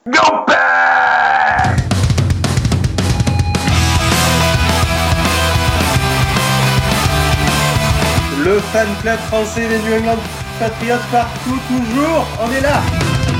Go back! Le fan club français des New England Patriots partout, toujours, on est là!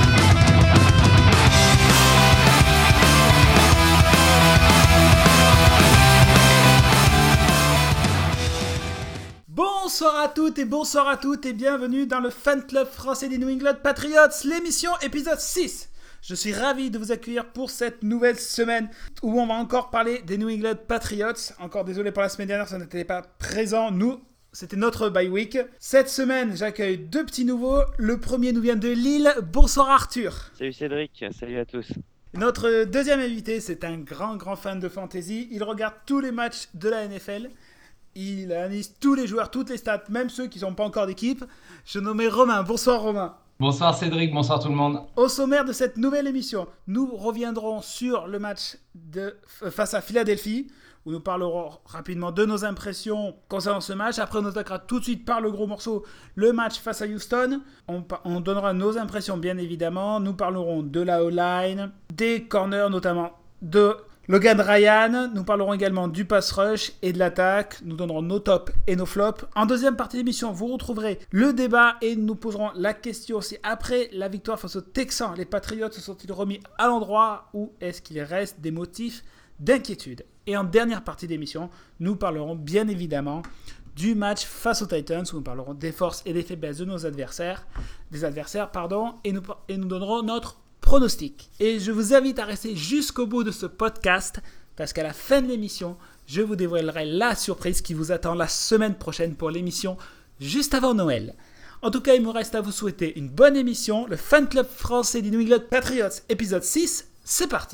Bonsoir à toutes et bienvenue dans le fan club français des New England Patriots, l'émission épisode 6. Je suis ravi de vous accueillir pour cette nouvelle semaine où on va encore parler des New England Patriots. Encore désolé pour la semaine dernière, ça n'était pas présent. C'était notre bye week. Cette semaine, j'accueille deux petits nouveaux. Le premier nous vient de Lille. Bonsoir Arthur. Salut Cédric, salut à tous. Notre deuxième invité, c'est un grand fan de fantasy. Il regarde tous les matchs de la NFL. Il analyse tous les joueurs, toutes les stats, même ceux qui ne sont pas encore d'équipe. Je nomme Romain. Bonsoir Romain. Bonsoir Cédric, bonsoir tout le monde. Au sommaire de cette nouvelle émission, nous reviendrons sur le match face à Philadelphie, où nous parlerons rapidement de nos impressions concernant ce match. Après, on attaquera tout de suite par le gros morceau, le match face à Houston. On donnera nos impressions, bien évidemment. Nous parlerons de la O-line, des corners, notamment de Logan Ryan. Nous parlerons également du pass rush et de l'attaque. Nous donnerons nos tops et nos flops. En deuxième partie d'émission, vous retrouverez le débat et nous poserons la question si après la victoire face aux Texans, les Patriots se sont-ils remis à l'endroit ou est-ce qu'il reste des motifs d'inquiétude. Et en dernière partie d'émission, nous parlerons bien évidemment du match face aux Titans où nous parlerons des forces et des faiblesses de nos adversaires, et nous donnerons notre pronostic. Et je vous invite à rester jusqu'au bout de ce podcast parce qu'à la fin de l'émission, je vous dévoilerai la surprise qui vous attend la semaine prochaine pour l'émission juste avant Noël. En tout cas, il me reste à vous souhaiter une bonne émission. Le fan club français des New England Patriots, épisode 6, c'est parti.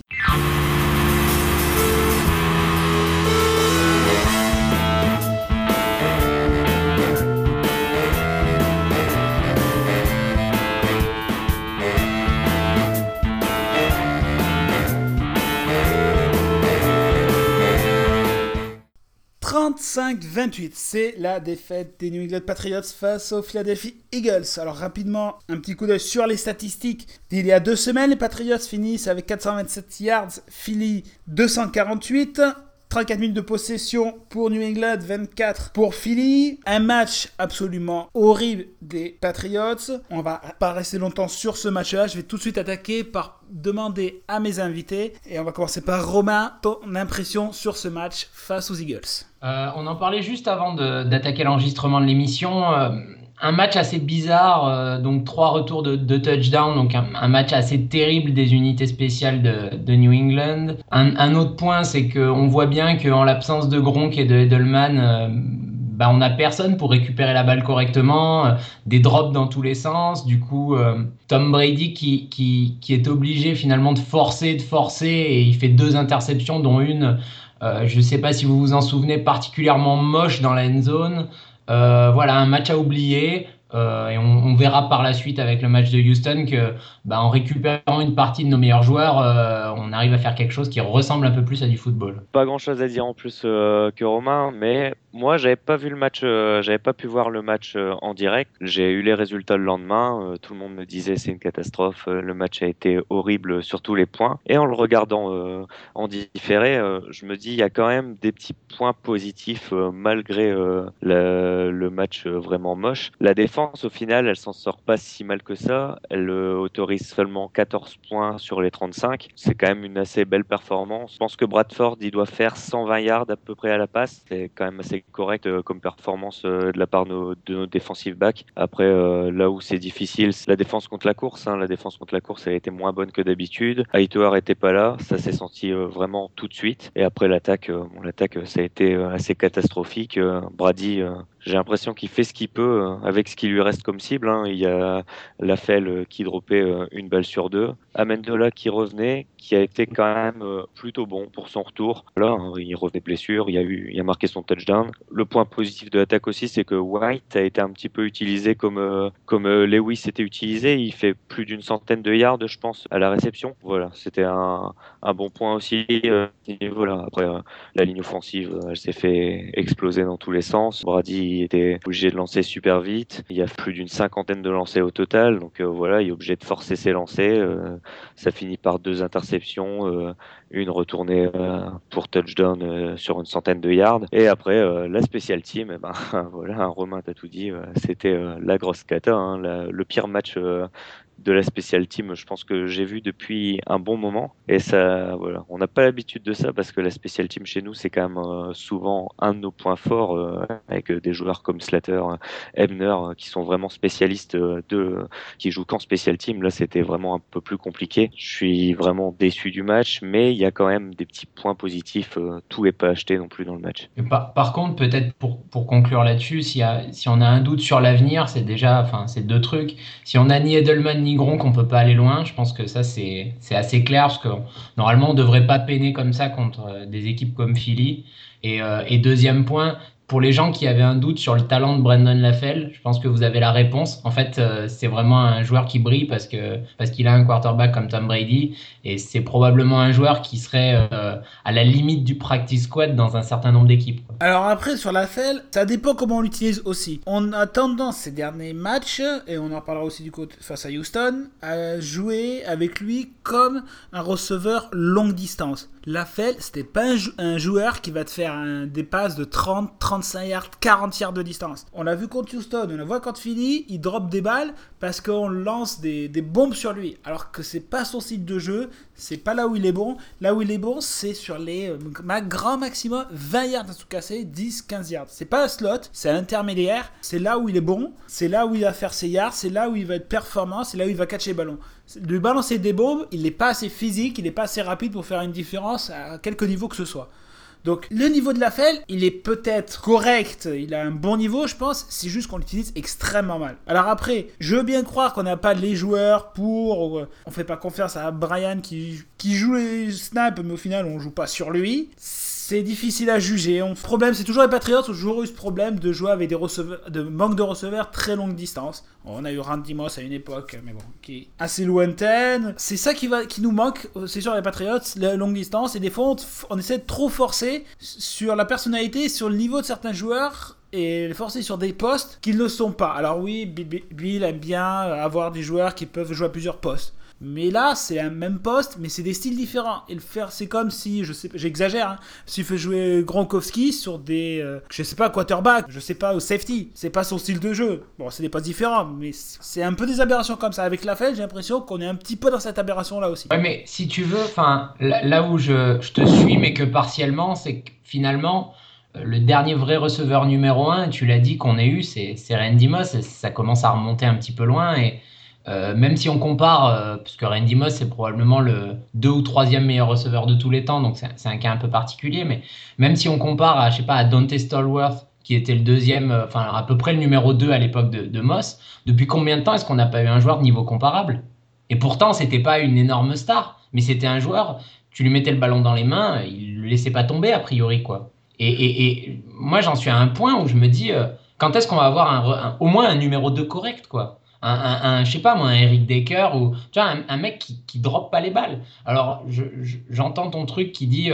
« 35-28, c'est la défaite des New England Patriots face aux Philadelphia Eagles. Alors rapidement, un petit coup d'œil sur les statistiques. Il y a 2 semaines, les Patriots finissent avec 427 yards, Philly 248. 34 minutes de possession pour New England, 24 pour Philly. Un match absolument horrible des Patriots. On va pas rester longtemps sur ce match-là. Je vais tout de suite attaquer par demander à mes invités. Et on va commencer par Romain, ton impression sur ce match face aux Eagles. On en parlait juste avant d'attaquer l'enregistrement de l'émission. Un match assez bizarre, donc 3 retours de touchdown, donc un match assez terrible des unités spéciales de New England. Un autre point, c'est qu'on voit bien qu'en l'absence de Gronk et de Edelman, on n'a personne pour récupérer la balle correctement, des drops dans tous les sens. Du coup, Tom Brady qui est obligé finalement de forcer, et il fait 2 interceptions, dont une, je ne sais pas si vous vous en souvenez, particulièrement moche dans la end zone. Voilà, un match à oublier, et on verra par la suite avec le match de Houston que en récupérant une partie de nos meilleurs joueurs, on arrive à faire quelque chose qui ressemble un peu plus à du football. Pas grand chose à dire en plus que Romain, mais moi j'avais pas vu le match, j'avais pas pu voir le match en direct. J'ai eu les résultats le lendemain, tout le monde me disait c'est une catastrophe, le match a été horrible sur tous les points. Et en le regardant en différé, je me dis il y a quand même des petits points positifs malgré le match vraiment moche. La défense au final elle s'en sort pas si mal que ça, elle autorise seulement 14 points sur les 35. C'est quand même une assez belle performance. Je pense que Bradford, il doit faire 120 yards à peu près à la passe. C'est quand même assez correct comme performance de la part de nos defensive backs. Après, là où c'est difficile, c'est la défense contre la course. La défense contre la course, elle a été moins bonne que d'habitude. Hightower était pas là. Ça s'est senti vraiment tout de suite. Et après, l'attaque, ça a été assez catastrophique. Brady, j'ai l'impression qu'il fait ce qu'il peut avec ce qui lui reste comme cible. Il y a Lafell qui dropait une balle sur 2. Amendola qui revenait, qui a été quand même plutôt bon pour son retour. Là, il revenait de blessure, il a marqué son touchdown. Le point positif de l'attaque aussi, c'est que White a été un petit peu utilisé comme Lewis était utilisé. Il fait plus d'une centaine de yards, je pense, à la réception. Voilà, c'était un bon point aussi. Voilà. Après, la ligne offensive, elle s'est fait exploser dans tous les sens. Brady, il était obligé de lancer super vite. Il y a plus d'une 50aine de lancers au total, donc voilà, il est obligé de forcer ses lancers. Ça finit par 2 interceptions, une retournée pour touchdown sur une centaine de yards. Et après, la special team, eh ben, voilà, Romain t'as tout dit, c'était la grosse cata, hein, le pire match de la special team, je pense que j'ai vu depuis un bon moment. Et ça, voilà, on n'a pas l'habitude de ça parce que la special team chez nous, c'est quand même souvent un de nos points forts avec des joueurs comme Slater, Ebner, qui sont vraiment spécialistes qui jouent qu'en special team. Là, c'était vraiment un peu plus compliqué. Je suis vraiment déçu du match, mais il y a quand même des petits points positifs. Tout n'est pas acheté non plus dans le match. Par contre, peut-être pour conclure là-dessus, si on a un doute sur l'avenir, c'est c'est 2 trucs. Si on a ni Edelman ni Gronk, on peut pas aller loin. Je pense que ça, c'est assez clair parce que normalement, on devrait pas peiner comme ça contre des équipes comme Philly. Et deuxième point, pour les gens qui avaient un doute sur le talent de Brandon LaFell, je pense que vous avez la réponse. En fait, c'est vraiment un joueur qui brille parce qu'il a un quarterback comme Tom Brady et c'est probablement un joueur qui serait à la limite du practice squad dans un certain nombre d'équipes, quoi. Alors après, sur LaFell, ça dépend comment on l'utilise aussi. On a tendance ces derniers matchs, et on en parlera aussi du côté face à Houston, à jouer avec lui comme un receveur longue distance. LaFell, c'était pas un joueur qui va te faire des passes de 30, 35 yards, 40 yards de distance. On l'a vu contre Houston, on l'a vu contre Philly, il drop des balles parce qu'on lance des bombes sur lui. Alors que c'est pas son style de jeu, c'est pas là où il est bon. Là où il est bon, c'est sur les grand maximum 20 yards à tout casser, 10, 15 yards. C'est pas un slot, c'est intermédiaire. C'est là où il est bon, c'est là où il va faire ses yards, c'est là où il va être performant, c'est là où il va catcher les ballons. Lui balancer des bombes, il n'est pas assez physique, il n'est pas assez rapide pour faire une différence à quelque niveau que ce soit. Donc le niveau de LaFell, il est peut-être correct, il a un bon niveau je pense, c'est juste qu'on l'utilise extrêmement mal. Alors après, je veux bien croire qu'on n'a pas les joueurs pour... on fait pas confiance à Brian qui joue les snaps, mais au final on joue pas sur lui. C'est difficile à juger. Le problème, c'est toujours les Patriots ont toujours eu ce problème de jouer avec des receveurs, de manque de receveurs très longue distance. On a eu Randy Moss à une époque, mais bon, qui est assez lointaine. C'est ça qui nous manque, c'est sûr les Patriots, la longue distance. Et des fois, on essaie de trop forcer sur la personnalité, sur le niveau de certains joueurs et les forcer sur des postes qu'ils ne sont pas. Alors oui, Bill aime bien avoir des joueurs qui peuvent jouer à plusieurs postes. Mais là, c'est un même poste, mais c'est des styles différents. Et le faire, c'est comme si, j'exagère, hein, s'il fait jouer Gronkowski sur des, quarterback, au safety. C'est pas son style de jeu. Bon, c'est des postes différents, mais c'est un peu des aberrations comme ça. Avec LaFell, j'ai l'impression qu'on est un petit peu dans cette aberration-là aussi. Ouais, mais si tu veux, là où je te suis, mais que partiellement, c'est que finalement, le dernier vrai receveur numéro 1, tu l'as dit qu'on ait eu, c'est Randy Moss. Ça commence à remonter un petit peu loin et même si on compare, parce que Randy Moss c'est probablement le 2 ou 3e meilleur receveur de tous les temps, donc c'est un cas un peu particulier, mais même si on compare à Dante Stallworth, qui était le deuxième, à peu près le numéro 2 à l'époque de Moss, depuis combien de temps est-ce qu'on n'a pas eu un joueur de niveau comparable? Et pourtant, c'était pas une énorme star, mais c'était un joueur, tu lui mettais le ballon dans les mains, il le laissait pas tomber a priori, quoi. Et moi, j'en suis à un point où je me dis, quand est-ce qu'on va avoir au moins un numéro 2 correct, quoi? Je sais pas moi, un Eric Decker ou tu vois, un mec qui drop pas les balles. Alors j'entends ton truc qui dit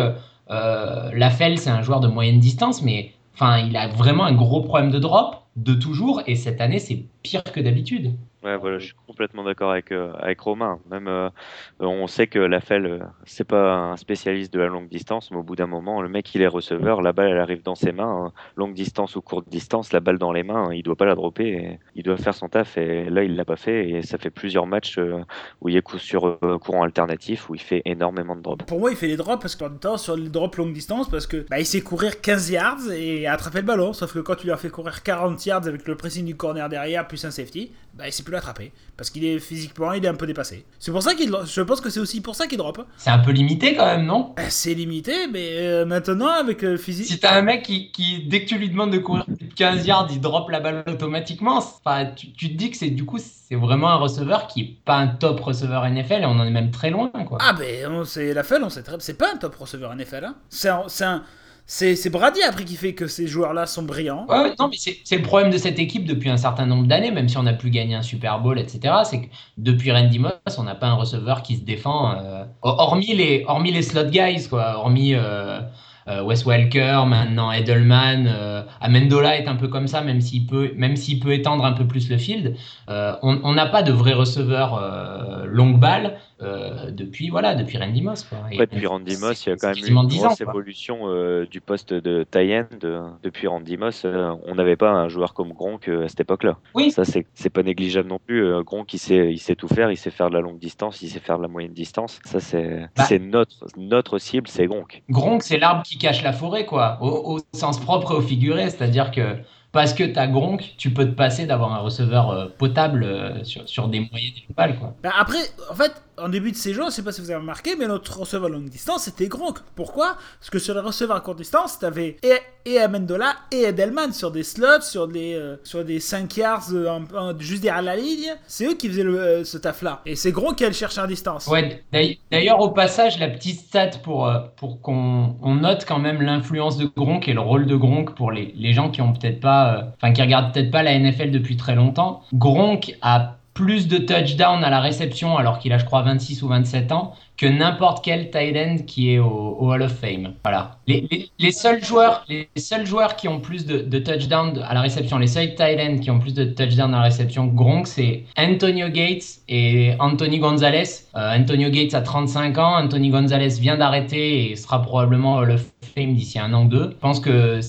LaFell c'est un joueur de moyenne distance, mais il a vraiment un gros problème de drop de toujours et cette année c'est pire que d'habitude. Ouais, voilà, je suis complètement d'accord avec Romain. Même, on sait que LaFell, c'est pas un spécialiste de la longue distance, mais au bout d'un moment, le mec, il est receveur, la balle, elle arrive dans ses mains, hein. Longue distance ou courte distance, la balle dans les mains, hein, il doit pas la dropper, et il doit faire son taf, et là, il l'a pas fait, et ça fait plusieurs matchs où il est sur courant alternatif, où il fait énormément de drops. Pour moi, il fait les drops parce que en même temps, sur les drops longue distance, parce que il sait courir 15 yards et attraper le ballon, sauf que quand tu lui as fait courir 40 yards avec le pressing du corner derrière, plus un safety, il sait plus l'attraper parce qu'il est physiquement il est un peu dépassé. C'est pour ça je pense que c'est aussi pour ça qu'il drop. C'est un peu limité quand même, non? C'est limité, mais maintenant avec le physique. Si t'as un mec qui dès que tu lui demandes de courir plus de 15 yards, il drop la balle automatiquement, tu te dis que c'est vraiment un receveur qui est pas un top receveur NFL et on en est même très loin, quoi. Ah c'est LaFell, on sait très, c'est pas un top receveur NFL, hein. C'est Brady après qui fait que ces joueurs-là sont brillants. Ouais, non, mais c'est le problème de cette équipe depuis un certain nombre d'années, même si on n'a plus gagné un Super Bowl, etc. C'est que depuis Randy Moss, on n'a pas un receveur qui se défend, hormis les slot guys, quoi, hormis Wes Welker, maintenant Edelman. Amendola est un peu comme ça, même s'il peut étendre un peu plus le field. On n'a pas de vrai receveur longue balle depuis Randy Moss, quoi. Ouais, depuis Randy Moss, il y a quand même eu une grosse évolution du poste de tight end. Depuis Randy Moss, on n'avait pas un joueur comme Gronk à cette époque-là. Oui. Ça, c'est pas négligeable non plus. Gronk, il sait tout faire. Il sait faire de la longue distance, il sait faire de la moyenne distance. Ça, c'est notre cible, c'est Gronk. Gronk, c'est l'arbre qui cache la forêt, quoi, au sens propre et au figuré. C'est-à-dire que parce que tu as Gronk, tu peux te passer d'avoir un receveur potable sur des moyennes balles, quoi. Après, en fait, en début de saison, je ne sais pas si vous avez remarqué, mais notre receveur longue distance, c'était Gronk. Pourquoi ? Parce que sur les receveurs à courte distance, tu avais et Amendola et Edelman sur des slots, sur des 5 yards, juste derrière la ligne. C'est eux qui faisaient ce taf-là. Et c'est Gronk qui allait chercher à distance. Ouais, d'ailleurs, au passage, la petite stat pour qu'on note quand même l'influence de Gronk et le rôle de Gronk pour les gens qui ont peut-être pas, qui regardent peut-être pas la NFL depuis très longtemps. Gronk a plus de touchdowns à la réception, alors qu'il a, je crois, 26 ou 27 ans, que n'importe quel tight end qui est au Hall of Fame. Voilà. Les seuls joueurs qui ont plus de touchdowns à la réception, les seuls tight ends qui ont plus de touchdowns à la réception que Gronk, c'est Antonio Gates et Anthony Gonzalez. Antonio Gates a 35 ans, Anthony Gonzalez vient d'arrêter et sera probablement au Hall of Fame d'ici 1 an ou 2. Je pense que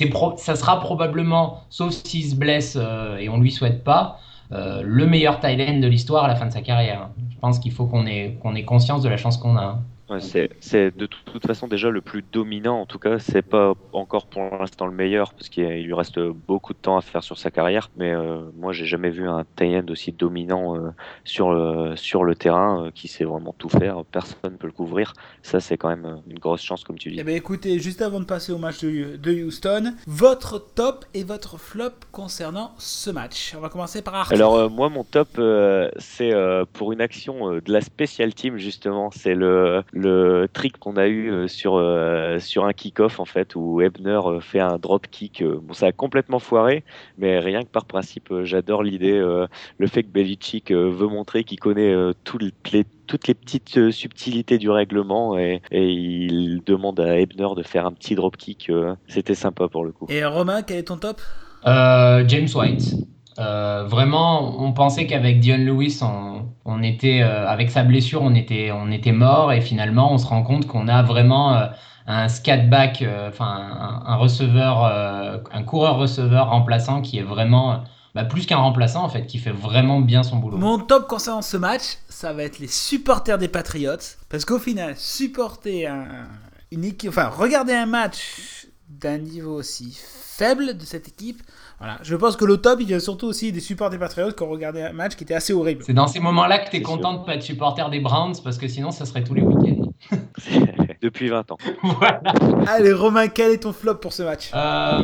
ça sera probablement, sauf s'il se blesse et on lui souhaite pas, le meilleur tight end de l'histoire à la fin de sa carrière. Je pense qu'il faut qu'on ait conscience de la chance qu'on a. Ouais, c'est de toute façon déjà le plus dominant. En tout cas, c'est pas encore pour l'instant le meilleur parce qu'il lui reste beaucoup de temps à faire sur sa carrière. Mais moi, j'ai jamais vu un tight end aussi dominant sur le terrain qui sait vraiment tout faire. Personne ne peut le couvrir. Ça, c'est quand même une grosse chance, comme tu dis. Eh bien, écoutez, juste avant de passer au match de Houston, votre top et votre flop concernant ce match. On va commencer par Arthur. Alors, moi, mon top, c'est pour une action de la special team, justement. C'est le trick qu'on a eu sur un kick-off, en fait, où Ebner fait un drop kick. Bon, ça a complètement foiré, mais rien que par principe, j'adore l'idée, le fait que Belichick veut montrer qu'il connaît toutes les petites subtilités du règlement et il demande à Ebner de faire un petit drop kick. C'était sympa pour le coup. Et Romain, quel est ton top ? James White. Vraiment, on pensait qu'avec Dion Lewis, on était avec sa blessure, on était mort, et finalement, on se rend compte qu'on a vraiment un scatback, un receveur, un coureur-receveur remplaçant qui est vraiment plus qu'un remplaçant en fait, qui fait vraiment bien son boulot. Mon top concernant ce match, ça va être les supporters des Patriots, parce qu'au final, supporter une équipe, regarder un match d'un niveau aussi faible de cette équipe. Voilà, je pense que le top, il y a surtout aussi des supporters des Patriots qui ont regardé un match qui était assez horrible. C'est dans ces moments-là que tu es content de ne pas être supporter des Browns, parce que sinon, ça serait tous les week-ends. Depuis 20 ans. Voilà. Allez, Romain, quel est ton flop pour ce match ?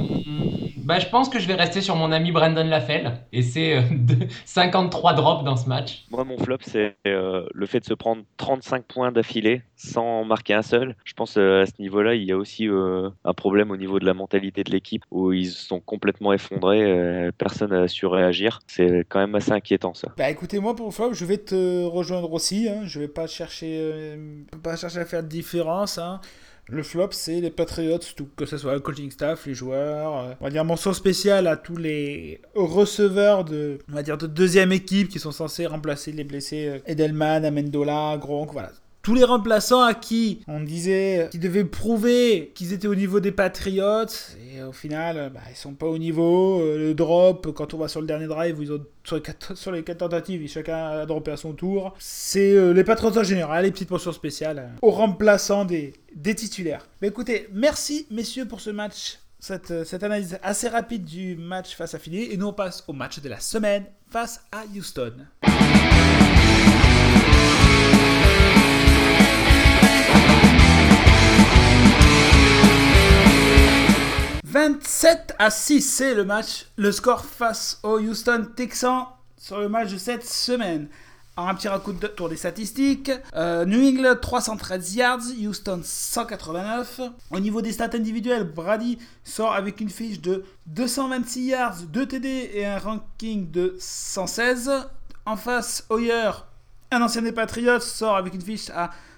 Je pense que je vais rester sur mon ami Brandon Lafell, et c'est 53 drops dans ce match. Moi, mon flop, c'est le fait de se prendre 35 points d'affilée sans marquer un seul. Je pense à ce niveau-là, il y a aussi un problème au niveau de la mentalité de l'équipe, où ils sont complètement effondrés, personne n'a su réagir. C'est quand même assez inquiétant, ça. Écoutez, moi, pour le flop, je vais te rejoindre aussi. Je vais pas chercher à faire de différence. Le flop, c'est les Patriots, tout, que ce soit le coaching staff, les joueurs. On va dire mention spéciale à tous les receveurs de deuxième équipe qui sont censés remplacer les blessés Edelman, Amendola, Gronk, voilà. Tous les remplaçants à qui on disait qu'ils devaient prouver qu'ils étaient au niveau des Patriots, et au final, ils sont pas au niveau. Le drop, quand on va sur le dernier drive, où ils ont sur les 4 tentatives, chacun a droppé à son tour. C'est les Patriots en général, les petites mentions spéciales aux remplaçants des titulaires. Mais écoutez, merci messieurs pour ce match, cette analyse assez rapide du match face à Philly, et nous on passe au match de la semaine face à Houston. 27-6, c'est le score face aux Houston Texans sur le match de cette semaine. Alors, un petit tour des statistiques. New England 313 yards, Houston 189. Au niveau des stats individuelles, Brady sort avec une fiche de 226 yards, 2 TD et un ranking de 116. En face, Hoyer, un ancien des Patriots, sort avec une fiche à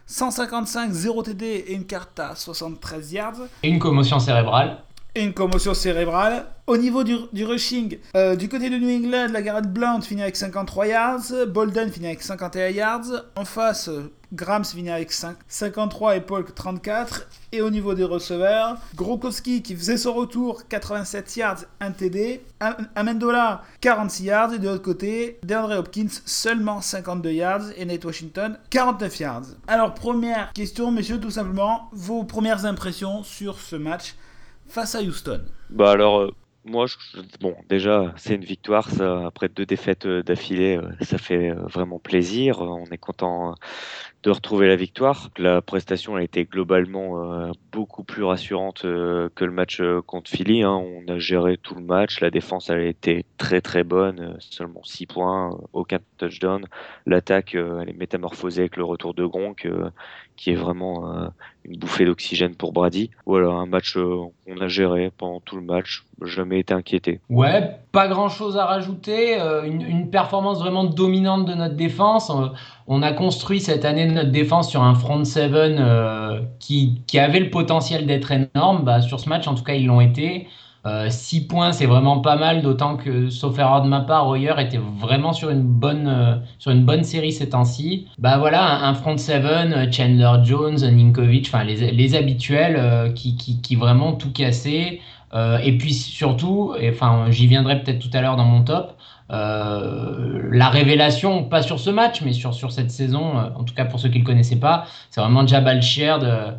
155, 0 TD et une carte à 73 yards. Et une commotion cérébrale. Et une commotion cérébrale. Au niveau du rushing, du côté de New England, la Garrett Blount finit avec 53 yards, Bolden finit avec 51 yards. En face, Grams finit avec 53 et Polk 34. Et au niveau des receveurs, Gronkowski qui faisait son retour, 87 yards, 1 TD. Amendola, 46 yards. Et de l'autre côté, DeAndre Hopkins, seulement 52 yards. Et Nate Washington, 49 yards. Alors, première question, messieurs, tout simplement, vos premières impressions sur ce match face à Houston. Bah alors, moi, bon, déjà, c'est une victoire. Ça, après 2 défaites d'affilée, ça fait vraiment plaisir. On est content de retrouver la victoire. La prestation a été globalement beaucoup plus rassurante que le match contre Philly. Hein. On a géré tout le match. La défense elle a été très très bonne. Seulement 6 points, aucun touchdown. L'attaque, elle est métamorphosée avec le retour de Gronk, qui est vraiment une bouffée d'oxygène pour Brady. Voilà, un match qu'on a géré pendant tout le match. Jamais été inquiété. Ouais, pas grand chose à rajouter. Une performance vraiment dominante de notre défense. On a construit cette année notre défense sur un front seven qui avait le potentiel d'être énorme. Bah, sur ce match, en tout cas, ils l'ont été. 6 points, c'est vraiment pas mal, d'autant que, sauf erreur de ma part, Hoyer était vraiment sur une bonne série ces temps-ci. Bah voilà, un front seven, Chandler Jones, Ninkovic, enfin les habituels qui vraiment tout cassaient. Et puis surtout, enfin j'y viendrai peut-être tout à l'heure dans mon top, la révélation, pas sur ce match, mais sur cette saison, en tout cas pour ceux qui ne le connaissaient pas, c'est vraiment Jabal Sheard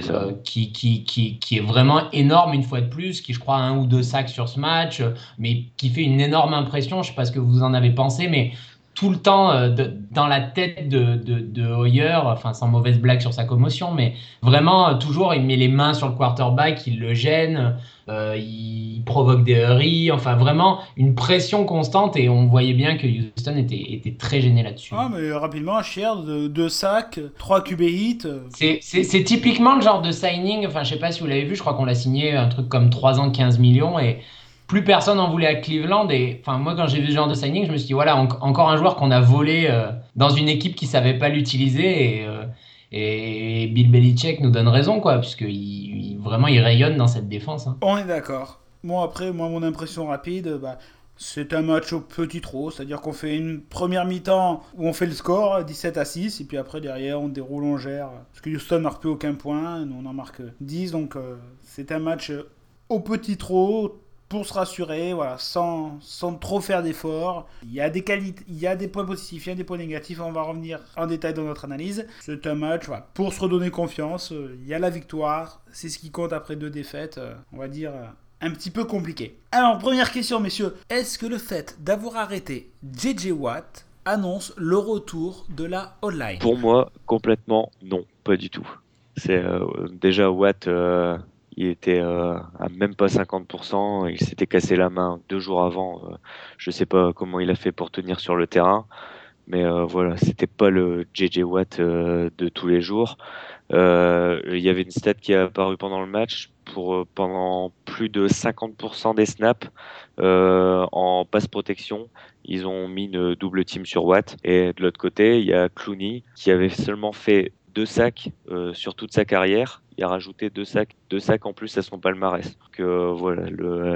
qui est vraiment énorme une fois de plus, qui je crois a 1 ou 2 sacs sur ce match, mais qui fait une énorme impression. Je ne sais pas ce que vous en avez pensé, mais tout le temps dans la tête de Hoyer, enfin sans mauvaise blague sur sa commotion, mais vraiment toujours il met les mains sur le quarterback, il le gêne, il provoque des hurries, enfin vraiment une pression constante, et on voyait bien que Houston était très gêné là-dessus. Ah mais rapidement, Sheard, 2 sacs, 3 QB hits. C'est typiquement le genre de signing, enfin je sais pas si vous l'avez vu, je crois qu'on l'a signé un truc comme 3 ans, 15 millions, et plus personne en voulait à Cleveland. Et enfin moi quand j'ai vu ce genre de signing, je me suis dit voilà, encore un joueur qu'on a volé dans une équipe qui savait pas l'utiliser, et Bill Belichick nous donne raison, quoi, puisque vraiment il rayonne dans cette défense, hein. On est d'accord. Moi mon impression rapide, c'est un match au petit trot, c'est-à-dire qu'on fait une première mi-temps où on fait le score 17-6, et puis après derrière on déroule, on gère, parce que Houston n'a marque plus aucun point, nous on en marque 10, donc c'est un match au petit trot, pour se rassurer, voilà, sans trop faire d'efforts. Il y a des qualités, il y a des points positifs, il y a des points négatifs, on va revenir en détail dans notre analyse. C'est un match, voilà, pour se redonner confiance, il y a la victoire, c'est ce qui compte après 2 défaites, on va dire un petit peu compliqué. Alors, première question, messieurs, est-ce que le fait d'avoir arrêté J.J. Watt annonce le retour de la O-line ? Pour moi, complètement non, pas du tout. C'est déjà Watt... il était à même pas 50%, il s'était cassé la main 2 jours avant. Je sais pas comment il a fait pour tenir sur le terrain, mais voilà, c'était pas le J.J. Watt de tous les jours. Il y avait une stat qui a apparu pendant le match, pendant plus de 50% des snaps en passe protection, ils ont mis une double team sur Watt. Et de l'autre côté, il y a Clooney qui avait seulement fait 2 sacs sur toute sa carrière. Il a rajouté 2 sacs en plus à son palmarès. Donc voilà,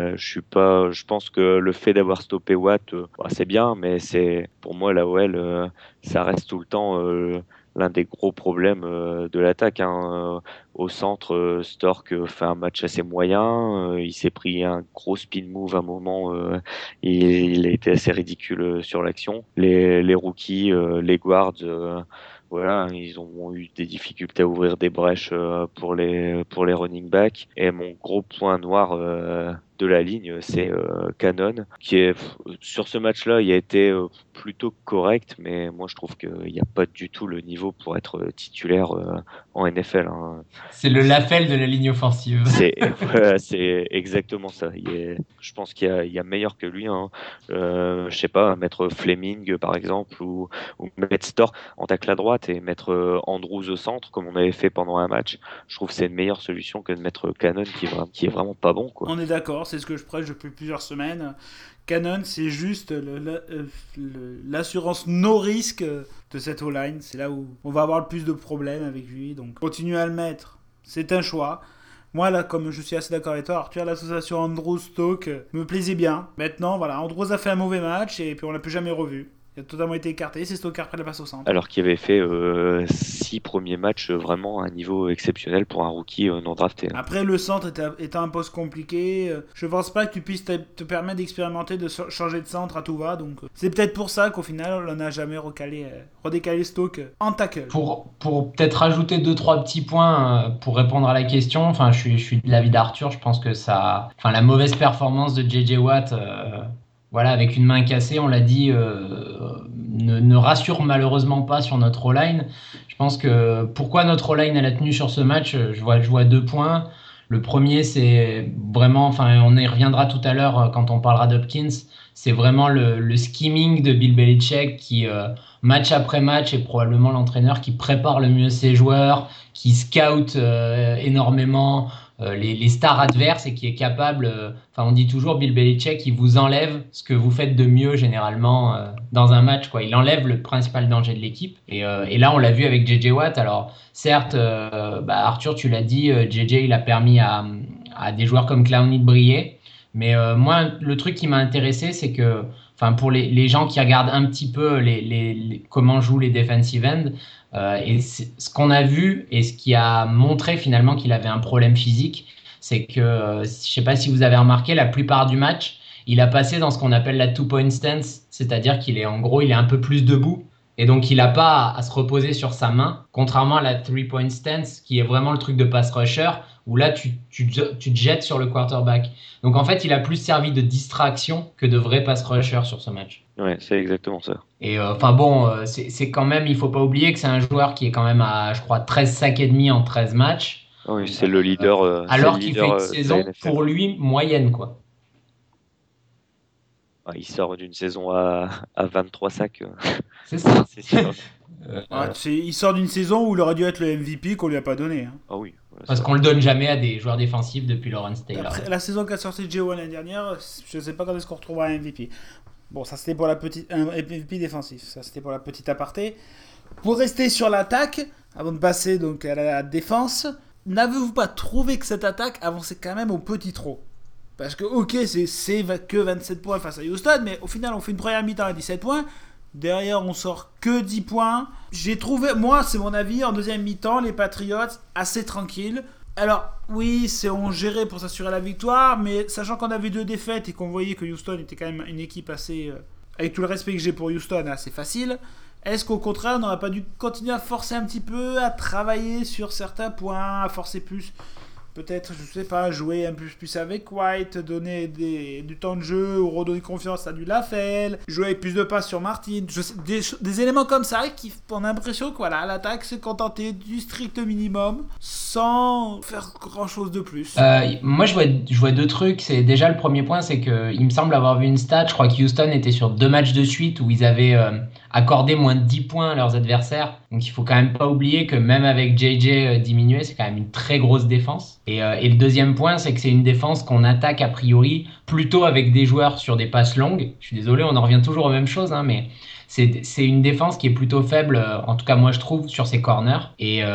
je pense que le fait d'avoir stoppé Watt, c'est bien, mais pour moi la OL, ça reste tout le temps l'un des gros problèmes de l'attaque, hein. Au centre, Stork fait un match assez moyen. Il s'est pris un gros spin move à un moment. Il a été assez ridicule sur l'action. Les rookies, les guards, voilà, ils ont eu des difficultés à ouvrir des brèches pour les running backs. Et mon gros point noir de la ligne, c'est Cannon, qui est sur ce match-là, il a été plutôt correct, mais moi je trouve qu'il n'y a pas du tout le niveau pour être titulaire en NFL, hein. C'est le Lafelle de la ligne offensive. C'est exactement ça. Je pense qu'il y a meilleur que lui, hein. Je sais pas, mettre Fleming par exemple, ou mettre Storr en tacle à droite et mettre Andrews au centre comme on avait fait pendant un match. Je trouve que c'est une meilleure solution que de mettre Cannon qui est vraiment pas bon, quoi. On est d'accord, c'est ce que je prêche depuis plusieurs semaines. Cannon, c'est juste l'assurance no risque de cette O-line. C'est là où on va avoir le plus de problèmes avec lui. Donc, continuer à le mettre, c'est un choix. Moi, là, comme je suis assez d'accord avec toi, Arthur, l'association Andrews-Stoke me plaisait bien. Maintenant, voilà, Andrews a fait un mauvais match et puis on l'a plus jamais revu. Il a totalement été écarté, c'est Stoke qui a repris la passe au centre. Alors qu'il avait fait 6 premiers matchs vraiment à un niveau exceptionnel pour un rookie non drafté. Après, le centre étant un poste compliqué, je pense pas que tu puisses te permettre d'expérimenter, de changer de centre à tout va. Donc, c'est peut-être pour ça qu'au final, on n'a jamais redécalé Stoke en tackle. Pour peut-être rajouter 2-3 petits points pour répondre à la question, enfin, je suis de l'avis d'Arthur, je pense que la mauvaise performance de JJ Watt, voilà, avec une main cassée, on l'a dit, ne rassure malheureusement pas sur notre O-line. Je pense que pourquoi notre O-line elle a tenu sur ce match, je vois 2 points. Le premier, c'est vraiment, enfin, on y reviendra tout à l'heure quand on parlera d'Hopkins, c'est vraiment le scheming de Bill Belichick qui, match après match, est probablement l'entraîneur qui prépare le mieux ses joueurs, qui scout énormément les stars adverses et qui est capable, on dit toujours Bill Belichick, il vous enlève ce que vous faites de mieux généralement dans un match, quoi. Il enlève le principal danger de l'équipe et là on l'a vu avec JJ Watt. Alors certes, Arthur, tu l'as dit, JJ il a permis à des joueurs comme Clowney de briller, mais moi le truc qui m'a intéressé, c'est que pour les gens qui regardent un petit peu comment jouent les defensive ends, et ce qu'on a vu et ce qui a montré finalement qu'il avait un problème physique, c'est que, je sais pas si vous avez remarqué, la plupart du match, il a passé dans ce qu'on appelle la 2-point stance, c'est-à-dire qu'il est un peu plus debout et donc il n'a pas à se reposer sur sa main, contrairement à la 3-point stance qui est vraiment le truc de pass rusher où là tu te jettes sur le quarterback. Donc en fait, il a plus servi de distraction que de vrai pass rusher sur ce match. Ouais, c'est exactement ça. Et c'est quand même, il faut pas oublier que c'est un joueur qui est quand même à, je crois, 13 sacs et demi en 13 matchs. Oui, c'est le leader. Alors qu'il fait une saison pour lui moyenne, quoi. Il sort d'une saison à 23 sacs. C'est ça. C'est sûr. Il sort d'une saison où il aurait dû être le MVP qu'on lui a pas donné. Hein. Ah oui. Parce qu'on le donne jamais à des joueurs défensifs depuis Lawrence Taylor. Après, la saison qu'a sorti J1 l'année dernière, je sais pas quand est-ce qu'on retrouvera un MVP. Bon, ça c'était pour un MVP défensif. Ça c'était pour la petite aparté. Pour rester sur l'attaque, avant de passer donc à la défense, n'avez-vous pas trouvé que cette attaque avançait quand même au petit trot? Parce que, ok, c'est que 27 points face à Houston, mais au final, on fait une première mi-temps à 17 points. Derrière, on sort que 10 points. J'ai trouvé, moi, c'est mon avis, en deuxième mi-temps, les Patriots assez tranquilles. Alors, oui, on gérait pour s'assurer la victoire, mais sachant qu'on avait 2 défaites et qu'on voyait que Houston était quand même une équipe assez, avec tout le respect que j'ai pour Houston, assez facile, est-ce qu'au contraire, on n'aurait pas dû continuer à forcer un petit peu, à travailler sur certains points, à forcer plus? Peut-être, je sais pas, jouer un peu plus avec White, donner du temps de jeu ou redonner confiance à du Lafelle, jouer avec plus de passes sur Martin, des éléments comme ça qui font l'impression que voilà, l'attaque se contentait du strict minimum sans faire grand chose de plus. Moi je vois 2 trucs. C'est déjà le premier point, c'est que il me semble avoir vu une stat, je crois que Houston était sur 2 matchs de suite où ils avaient accordé moins de 10 points à leurs adversaires. Donc il faut quand même pas oublier que même avec JJ diminué, c'est quand même une très grosse défense. Et le deuxième point, c'est que c'est une défense qu'on attaque a priori plutôt avec des joueurs sur des passes longues. Je suis désolé, on en revient toujours aux mêmes choses, hein, mais c'est une défense qui est plutôt faible, en tout cas moi je trouve, sur ses corners.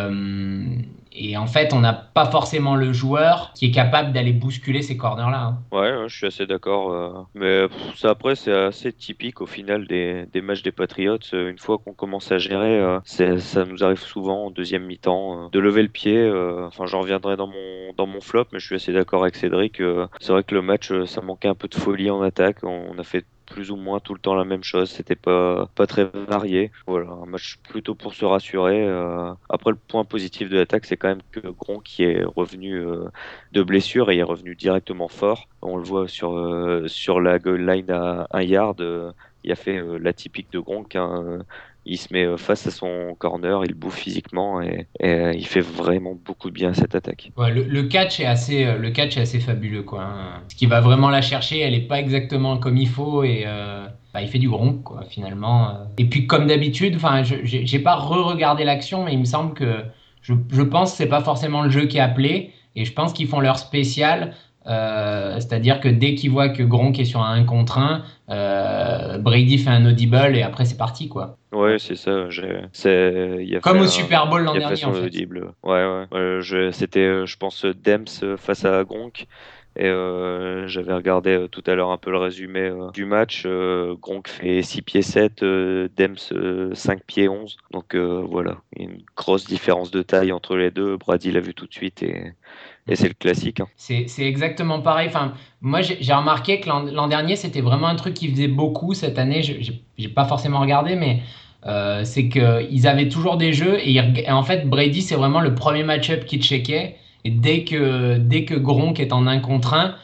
Et en fait, on n'a pas forcément le joueur qui est capable d'aller bousculer ces corners-là. Hein. Ouais, je suis assez d'accord. Mais ça, après, c'est assez typique au final des matchs des Patriots. Une fois qu'on commence à gérer, ça nous arrive souvent en deuxième mi-temps de lever le pied. J'en reviendrai dans mon flop, mais je suis assez d'accord avec Cédric. C'est vrai que le match, ça manquait un peu de folie en attaque. On a fait plus ou moins tout le temps la même chose, c'était pas très varié. Voilà, un match plutôt pour se rassurer. Après, le point positif de l'attaque, c'est quand même que Gronk qui est revenu de blessure et est revenu directement fort. On le voit sur la goal line à 1 yard, il a fait l'atypique de Gronk. Il se met face à son corner, il bouffe physiquement et il fait vraiment beaucoup de bien à cette attaque. Ouais, le catch est assez fabuleux, quoi. Hein. Ce qui va vraiment la chercher, elle est pas exactement comme il faut et il fait du Gronk, quoi, finalement. Et puis comme d'habitude, j'ai pas re-regardé l'action, mais il me semble que je pense que c'est pas forcément le jeu qui est appelé et je pense qu'ils font leur spécial C'est-à-dire que dès qu'il voit que Gronk est sur un 1 contre 1, Brady fait un audible et après c'est parti, quoi. Ouais, c'est ça. Il a Comme fait au Super Bowl l'an il a fait dernier, son en fait. audible. Ouais. C'était, je pense, Dems face à Gronk. Et j'avais regardé tout à l'heure un peu le résumé du match. Gronk fait 6 pieds 7, Dems 5 pieds 11. Donc voilà, une grosse différence de taille entre les deux. Brady l'a vu tout de suite et c'est le classique, hein. C'est exactement pareil. Enfin, moi, j'ai remarqué que l'an dernier, c'était vraiment un truc qui faisait beaucoup. Cette année, j'ai pas forcément regardé, mais c'est qu'ils avaient toujours des jeux. Et en fait, Brady, c'est vraiment le premier match-up qu'il checkait. Et dès que Gronk est en 1 contre 1,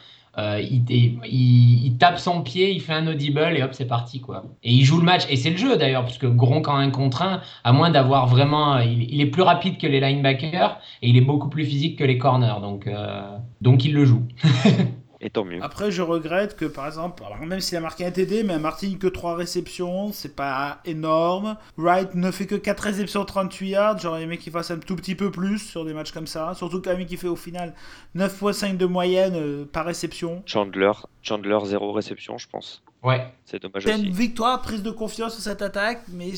il tape son pied, il fait un audible et hop, c'est parti, quoi. Et il joue le match. Et c'est le jeu, d'ailleurs, parce que Gronk en 1 contre 1, à moins d'avoir vraiment... il est plus rapide que les linebackers et il est beaucoup plus physique que les corners. Donc il le joue. Et tant mieux. Après, je regrette que, par exemple, alors même s'il a marqué un TD, mais Martin que 3 réceptions, c'est pas énorme. Wright ne fait que 4 réceptions, 38 yards. J'aurais aimé qu'il fasse un tout petit peu plus sur des matchs comme ça. Surtout quand même qu'il fait au final 9,5 de moyenne par réception. Chandler, 0 réception, je pense. Ouais. C'est dommage C'est aussi. une victoire, prise de confiance sur cette attaque, mais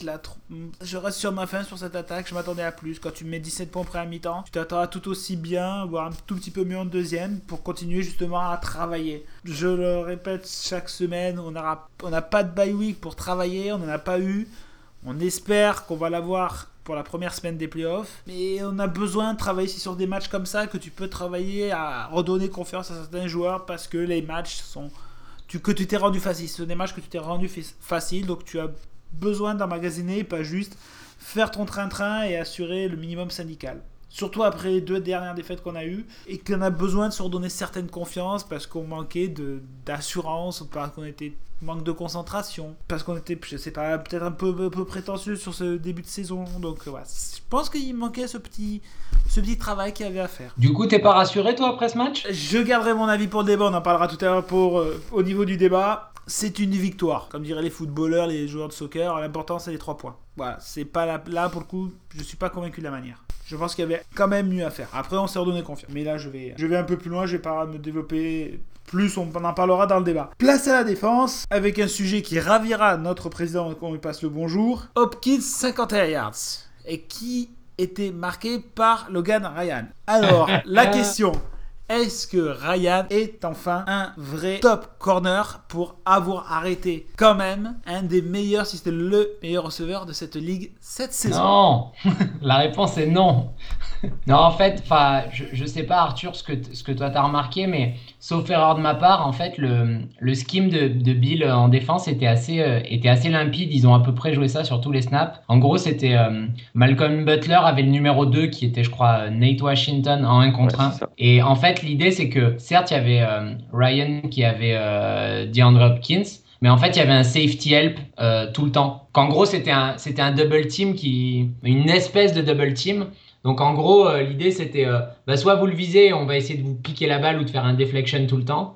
je reste sur ma fin sur cette attaque. Je m'attendais à plus. Quand tu mets 17 points près à mi-temps, tu t'attends à tout aussi bien, voire un tout petit peu mieux en deuxième, pour continuer justement à travailler. Je le répète chaque semaine, on n'a pas de bye week pour travailler, on n'en a pas eu. On espère qu'on va l'avoir pour la première semaine des playoffs, mais on a besoin de travailler sur des matchs comme ça, que tu peux travailler à redonner confiance à certains joueurs, parce que les matchs sont... que tu t'es rendu facile. Ce sont des matchs que tu t'es rendu facile, donc tu as besoin d'emmagasiner, pas juste faire ton train-train et assurer le minimum syndical. Surtout après les 2 dernières défaites qu'on a eues, et qu'on a besoin de se redonner certaine confiance parce qu'on manquait d'assurance, parce qu'on était manque de concentration, parce qu'on était, je sais pas, peut-être un peu prétentieux sur ce début de saison. Donc voilà, je pense qu'il manquait ce petit travail qu'il y avait à faire. Du coup, t'es pas rassuré, toi, après ce match ? Je garderai mon avis pour le débat, on en parlera tout à l'heure au niveau du débat. C'est une victoire. Comme diraient les footballeurs, les joueurs de soccer, l'important c'est les 3 points. Voilà, c'est pas là pour le coup, je suis pas convaincu de la manière. Je pense qu'il y avait quand même mieux à faire. Après, on s'est redonné confiance. Mais là, je vais un peu plus loin, je vais pas me développer plus, on en parlera dans le débat. Place à la défense, avec un sujet qui ravira notre président quand on lui passe le bonjour. Hopkins, 51 yards. Et qui était marqué par Logan Ryan. Alors, la question... Est-ce que Ryan est enfin un vrai top corner pour avoir arrêté quand même un des meilleurs, si c'était le meilleur receveur de cette ligue cette saison? Non. La réponse est non. Non, en fait, je sais pas, Arthur, ce que toi t'as remarqué, mais sauf erreur de ma part, en fait, le scheme de Bill en défense était assez limpide. Ils ont à peu près joué ça sur tous les snaps. En gros, c'était Malcolm Butler avait le numéro 2 qui était, je crois, Nate Washington en 1 contre 1. Et en fait, l'idée, c'est que certes, il y avait Ryan qui avait DeAndre Hopkins, mais en fait, il y avait un safety help tout le temps. Qu'en gros, c'était un double team une espèce de double team. Donc en gros, l'idée c'était soit vous le visez, on va essayer de vous piquer la balle ou de faire un deflection tout le temps,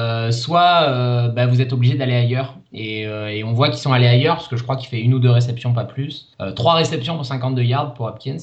soit vous êtes obligé d'aller ailleurs. Et on voit qu'ils sont allés ailleurs parce que je crois qu'il fait 1 ou 2 réceptions, pas plus. 3 réceptions pour 52 yards pour Hopkins,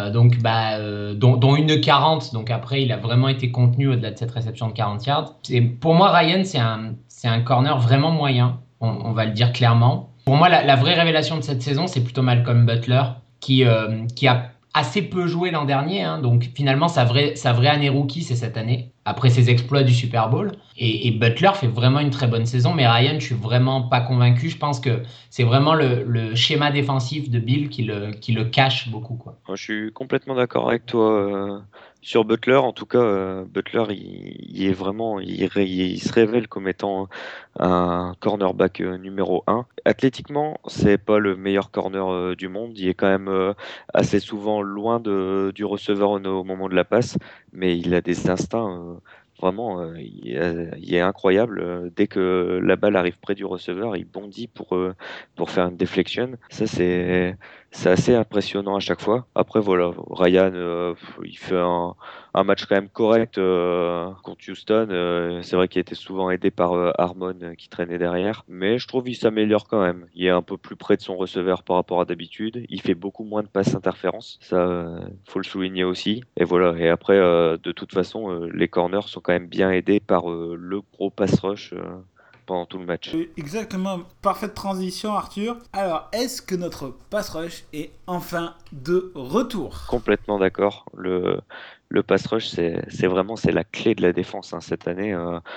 dont une de 40. Donc après, il a vraiment été contenu au-delà de cette réception de 40 yards. Pour moi, Ryan, c'est un corner vraiment moyen, on va le dire clairement. Pour moi, la vraie révélation de cette saison, c'est plutôt Malcolm Butler qui a assez peu joué l'an dernier, hein, donc finalement sa vraie année rookie c'est cette année, après ses exploits du Super Bowl, et Butler fait vraiment une très bonne saison, mais Ryan je suis vraiment pas convaincu, je pense que c'est vraiment le schéma défensif de Bill qui le cache beaucoup, quoi. Je suis complètement d'accord avec toi sur Butler. En tout cas, Butler il est vraiment, il se révèle comme étant un cornerback numéro 1. Athlétiquement, c'est pas le meilleur corner du monde. Il est quand même assez souvent loin du receveur au moment de la passe, mais il a des instincts. Vraiment, il est incroyable. Dès que la balle arrive près du receveur, il bondit pour faire une déflexion. Ça, c'est assez impressionnant à chaque fois. Après, voilà, Ryan, il fait un match quand même correct contre Houston. C'est vrai qu'il était souvent aidé par Harmon qui traînait derrière, mais je trouve qu'il s'améliore quand même. Il est un peu plus près de son receveur par rapport à d'habitude. Il fait beaucoup moins de passes interférences. Ça, faut le souligner aussi. Et voilà. Et après, de toute façon, les corners sont quand même bien aidés par le gros pass rush pendant tout le match. Exactement, parfaite transition Arthur. Alors, est-ce que notre pass rush est enfin de retour ? Complètement d'accord. Le pass rush, c'est la clé de la défense cette année.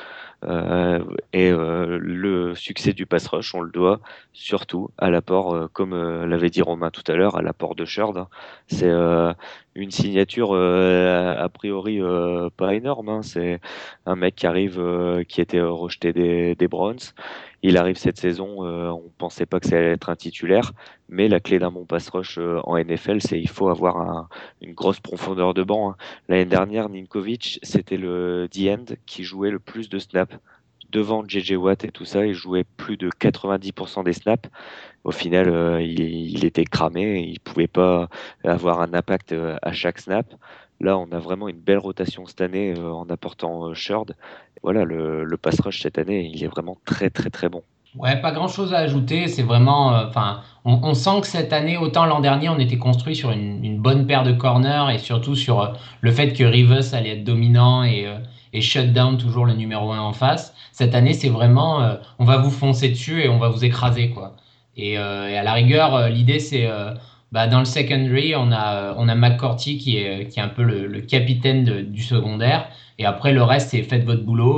Le succès du pass rush, on le doit surtout à l'apport, comme l'avait dit Romain tout à l'heure, à l'apport de Sherd. C'est une signature a priori pas énorme. C'est un mec qui arrive, qui était rejeté des Browns. Il arrive cette saison, on pensait pas que ça allait être un titulaire, mais la clé d'un bon pass rush en NFL, c'est il faut avoir une grosse profondeur de banc. L'année dernière, Ninkovic, c'était le D-end qui jouait le plus de snaps. Devant JJ Watt et tout ça, il jouait plus de 90% des snaps. Au final, il était cramé, il pouvait pas avoir un impact à chaque snap. Là, on a vraiment une belle rotation cette année en apportant Sherd. Voilà, le pass rush cette année, il est vraiment très très très bon. Ouais, pas grand-chose à ajouter. C'est vraiment, on sent que cette année, autant l'an dernier, on était construit sur une bonne paire de corners et surtout sur le fait que Rivers allait être dominant et shut down toujours le numéro 1 en face. Cette année, c'est vraiment, on va vous foncer dessus et on va vous écraser, quoi. Et à la rigueur, l'idée, c'est, dans le secondary, on a McCourty qui est un peu le capitaine du secondaire. Et après, le reste, c'est faites votre boulot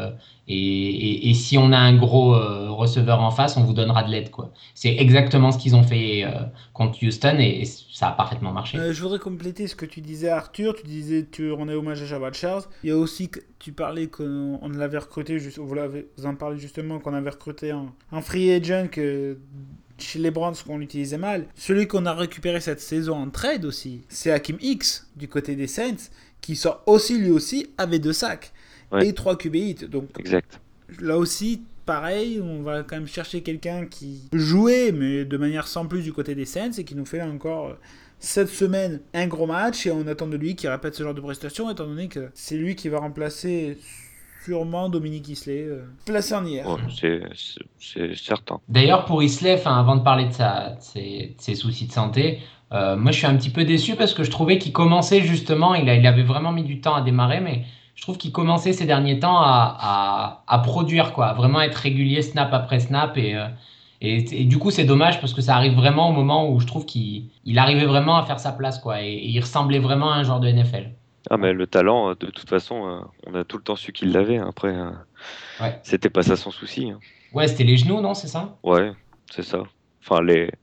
et si on a un gros receveur en face, on vous donnera de l'aide, quoi. C'est exactement ce qu'ils ont fait contre Houston et ça a parfaitement marché. Je voudrais compléter ce que tu disais, Arthur. Tu disais qu'on est hommage à Jabal Charles. Il y a aussi que tu parlais qu'on l'avait recruté, vous en parlez justement, qu'on avait recruté un free agent que chez les Browns qu'on l'utilisait mal. Celui qu'on a récupéré cette saison en trade aussi, c'est Hakim Hicks du côté des Saints, qui sort aussi lui aussi avec 2 sacs. Ouais. Et 3 QB hits. Donc exact. Là aussi, pareil, on va quand même chercher quelqu'un qui jouait, mais de manière sans plus du côté des Saints, et qui nous fait encore cette semaine un gros match, et on attend de lui qu'il répète ce genre de prestations, étant donné que c'est lui qui va remplacer sûrement Dominique Isley, placé en hier. Ouais, c'est certain. D'ailleurs, pour Isley, avant de parler de ses soucis de santé, moi je suis un petit peu déçu parce que je trouvais qu'il commençait justement, il avait vraiment mis du temps à démarrer, mais je trouve qu'il commençait ces derniers temps à produire, quoi, à vraiment être régulier snap après snap. Et du coup, c'est dommage parce que ça arrive vraiment au moment où je trouve qu'il arrivait vraiment à faire sa place, quoi, et il ressemblait vraiment à un joueur de NFL. Ah, mais le talent, de toute façon, on a tout le temps su qu'il l'avait. Après, Ouais. c'était pas ça son souci. Ouais, c'était les genoux, non, c'est ça? Ouais, c'est ça. Enfin,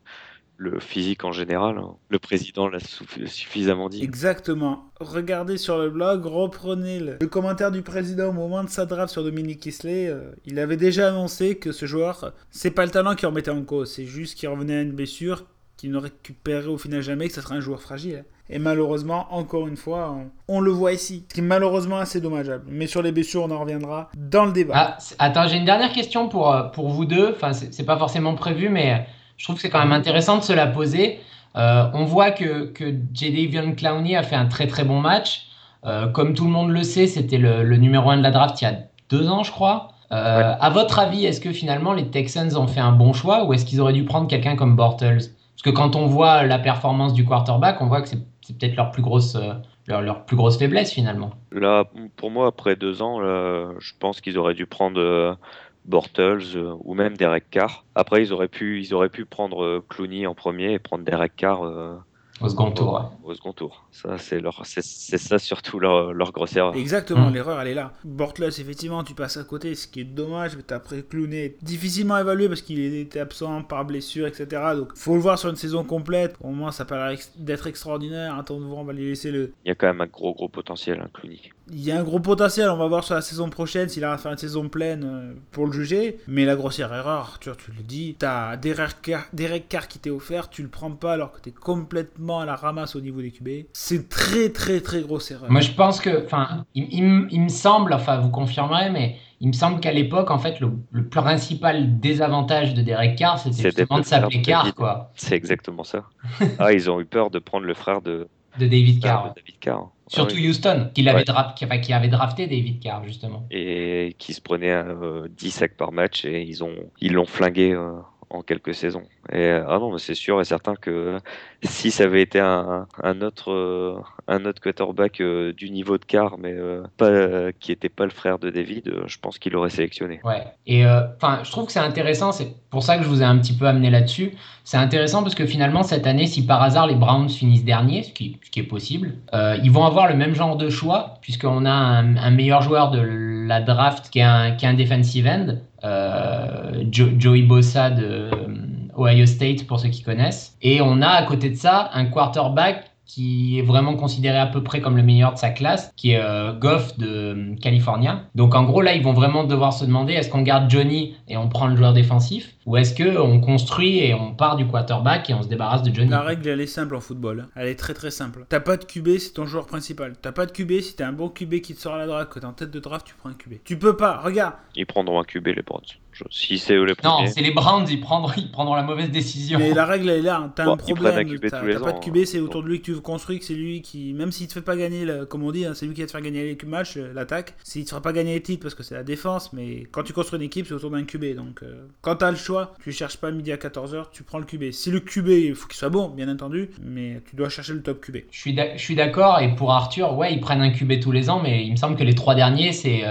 le physique en général. Le président l'a suffisamment dit. Exactement. Regardez sur le blog, reprenez le commentaire du président au moment de sa draft sur Dominique Isley. Il avait déjà annoncé que ce joueur, c'est pas le talent qui remettait en cause, c'est juste qu'il revenait à une blessure, qu'il ne récupérerait au final jamais, que ce serait un joueur fragile. Et malheureusement, encore une fois, on le voit ici. Ce qui est malheureusement assez dommageable. Mais sur les blessures, on en reviendra dans le débat. Ah, attends, j'ai une dernière question pour vous deux. Enfin, c'est pas forcément prévu, mais je trouve que c'est quand même intéressant de se la poser. On voit que Jadeveon Clowney a fait un très très bon match. Comme tout le monde le sait, c'était le numéro 1 de la draft il y a 2 ans, je crois. Ouais. À votre avis, est-ce que finalement les Texans ont fait un bon choix ou est-ce qu'ils auraient dû prendre quelqu'un comme Bortles? Parce que quand on voit la performance du quarterback, on voit que c'est peut-être leur plus grosse faiblesse finalement. Là, pour moi, après 2 ans, je pense qu'ils auraient dû prendre Bortles ou même Derek Carr. Après, ils auraient pu prendre Clowney en premier et prendre Derek Carr Au second tour, ouais. Au second tour. Ça, c'est ça surtout leur grosse erreur. Exactement, l'erreur elle est là. Bortles, effectivement, tu passes à côté, ce qui est dommage, mais après Clowney, difficilement évalué parce qu'il était absent par blessure, etc. Donc faut le voir sur une saison complète. Au moins, ça paraît d'être extraordinaire. Attends de voir, on va lui laisser le. Il y a quand même un gros potentiel, Clowney. Il y a un gros potentiel, on va voir sur la saison prochaine s'il a fait une saison pleine pour le juger. Mais la grossière erreur, tu le dis, t'as Derek Carr qui t'est offert, tu le prends pas alors que t'es complètement à la ramasse au niveau des QB. C'est très très très grosse erreur. Moi je pense que, il me semble, vous confirmerez, mais il me semble qu'à l'époque, en fait, le principal désavantage de Derek Carr, c'était justement de s'appeler Carr, quoi. C'est exactement ça. Ah, ils ont eu peur de prendre le frère de David Carr. de David Carr. Surtout Houston, qui avait drafté David Carr, justement. Et qui se prenait 10 sacs par match et ils l'ont flingué en quelques saisons. Et non, mais c'est sûr et certain que si ça avait été un autre quarterback du niveau de Carr, mais qui était pas le frère de David, je pense qu'il l'aurait sélectionné. Ouais. Et je trouve que c'est intéressant. C'est pour ça que je vous ai un petit peu amené là-dessus. C'est intéressant parce que finalement cette année, si par hasard les Browns finissent dernier, ce qui est possible, ils vont avoir le même genre de choix puisqu'on a un meilleur joueur de la draft qui est un defensive end, Joey Bosa de Ohio State pour ceux qui connaissent. Et on a à côté de ça un quarterback qui est vraiment considéré à peu près comme le meilleur de sa classe, qui est Goff de California. Donc en gros là, ils vont vraiment devoir se demander est-ce qu'on garde Johnny et on prend le joueur défensif, ou est-ce qu'on construit et on part du quarterback et on se débarrasse de Johnny. La règle, elle est simple en football. Elle est très très simple. T'as pas de QB, c'est ton joueur principal. T'as pas de QB, si t'as un bon QB qui te sort à la draft, que t'es en tête de draft, tu prends un QB. Tu peux pas, regarde. Ils prendront un QB, les Browns. Si c'est eux les premiers. Non, c'est les Browns, ils prendront la mauvaise décision. Mais la règle, elle est là. T'as un problème. T'as pas de QB, c'est autour de lui que tu construis, que c'est lui qui, même s'il te fait pas gagner, comme on dit, c'est lui qui va te faire gagner les matchs, l'attaque. S'il te fera pas gagner les titres parce que c'est la défense, mais quand tu construis une équipe, c'est autour d'un QB. Donc, quand t'as le choix, tu cherches pas midi à 14h, tu prends le QB. Si le QB, il faut qu'il soit bon, bien entendu, mais tu dois chercher le top QB. Je suis d'accord, et pour Arthur, ouais, ils prennent un QB tous les ans, mais il me semble que les 3 derniers, c'est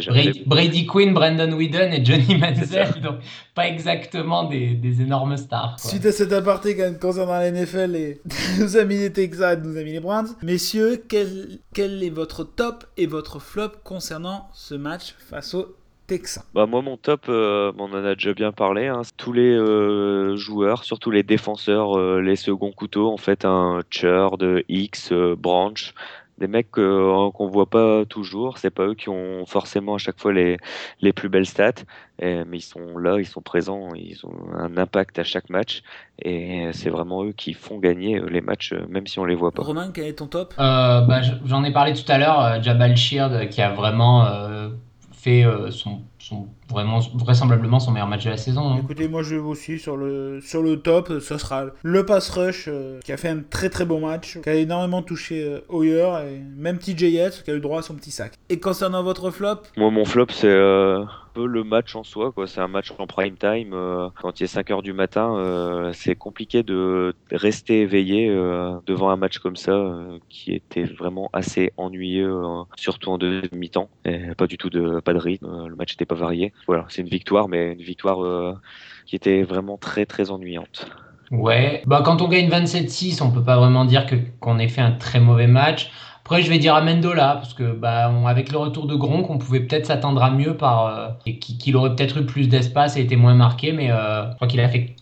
Brady Quinn, Brandon Whedon et Johnny Manziel, donc pas exactement des énormes stars, quoi. Suite à cet aparté quand même concernant la NFL et nos amis les Texans, nos amis les Browns, messieurs, quel est votre top et votre flop concernant ce match face aux Texans? Moi, mon top, on en a déjà bien parlé, hein. Tous les joueurs, surtout les défenseurs, les seconds couteaux, en fait, Churd, X, Branch, des mecs qu'on voit pas toujours. C'est pas eux qui ont forcément à chaque fois les plus belles stats, mais ils sont là, ils sont présents, ils ont un impact à chaque match, et c'est vraiment eux qui font gagner les matchs, même si on les voit pas. Romain, quel est ton top? J'en ai parlé tout à l'heure, Jabal Sheard qui a vraiment fait vraiment vraisemblablement son meilleur match de la saison, hein. Écoutez, moi je vais aussi sur le top, ce sera le pass rush qui a fait un très très bon match, qui a énormément touché Hoyer et même TJ Yates qui a eu droit à son petit sac. Et concernant votre flop? Moi, mon flop, c'est un peu le match en soi, quoi. C'est un match en prime time, quand il est 5h du matin, c'est compliqué de rester éveillé devant un match comme ça, qui était vraiment assez ennuyeux, surtout en deuxième mi-temps, et pas de rythme, le match n'était pas varié. Voilà, c'est une victoire, mais une victoire qui était vraiment très très ennuyante. Ouais, quand on gagne 27-6, on peut pas vraiment dire qu'on ait fait un très mauvais match. Après, je vais dire Amendola, parce que avec le retour de Gronk, on pouvait peut-être s'attendre à mieux et qu'il aurait peut-être eu plus d'espace et été moins marqué, mais je crois qu'il a fait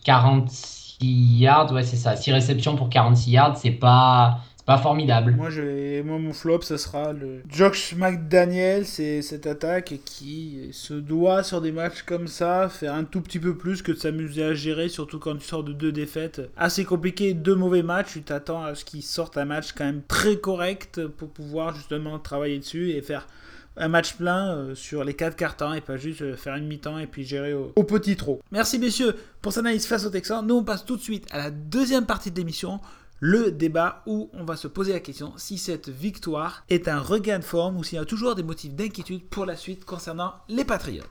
46 yards, ouais c'est ça, 6 réceptions pour 46 yards, c'est pas formidable. Moi, mon flop, ce sera le Josh McDaniels, c'est cette attaque qui se doit sur des matchs comme ça faire un tout petit peu plus que de s'amuser à gérer, surtout quand tu sors de 2 défaites assez compliquées, 2 mauvais matchs. Tu t'attends à ce qu'ils sortent un match quand même très correct pour pouvoir justement travailler dessus et faire un match plein sur les 4 quarts temps et pas juste faire une mi-temps et puis gérer au petit trot. Merci messieurs pour cette analyse face aux Texans. Nous on passe tout de suite à la deuxième partie de l'émission, le débat où on va se poser la question si cette victoire est un regain de forme ou s'il y a toujours des motifs d'inquiétude pour la suite concernant les Patriots.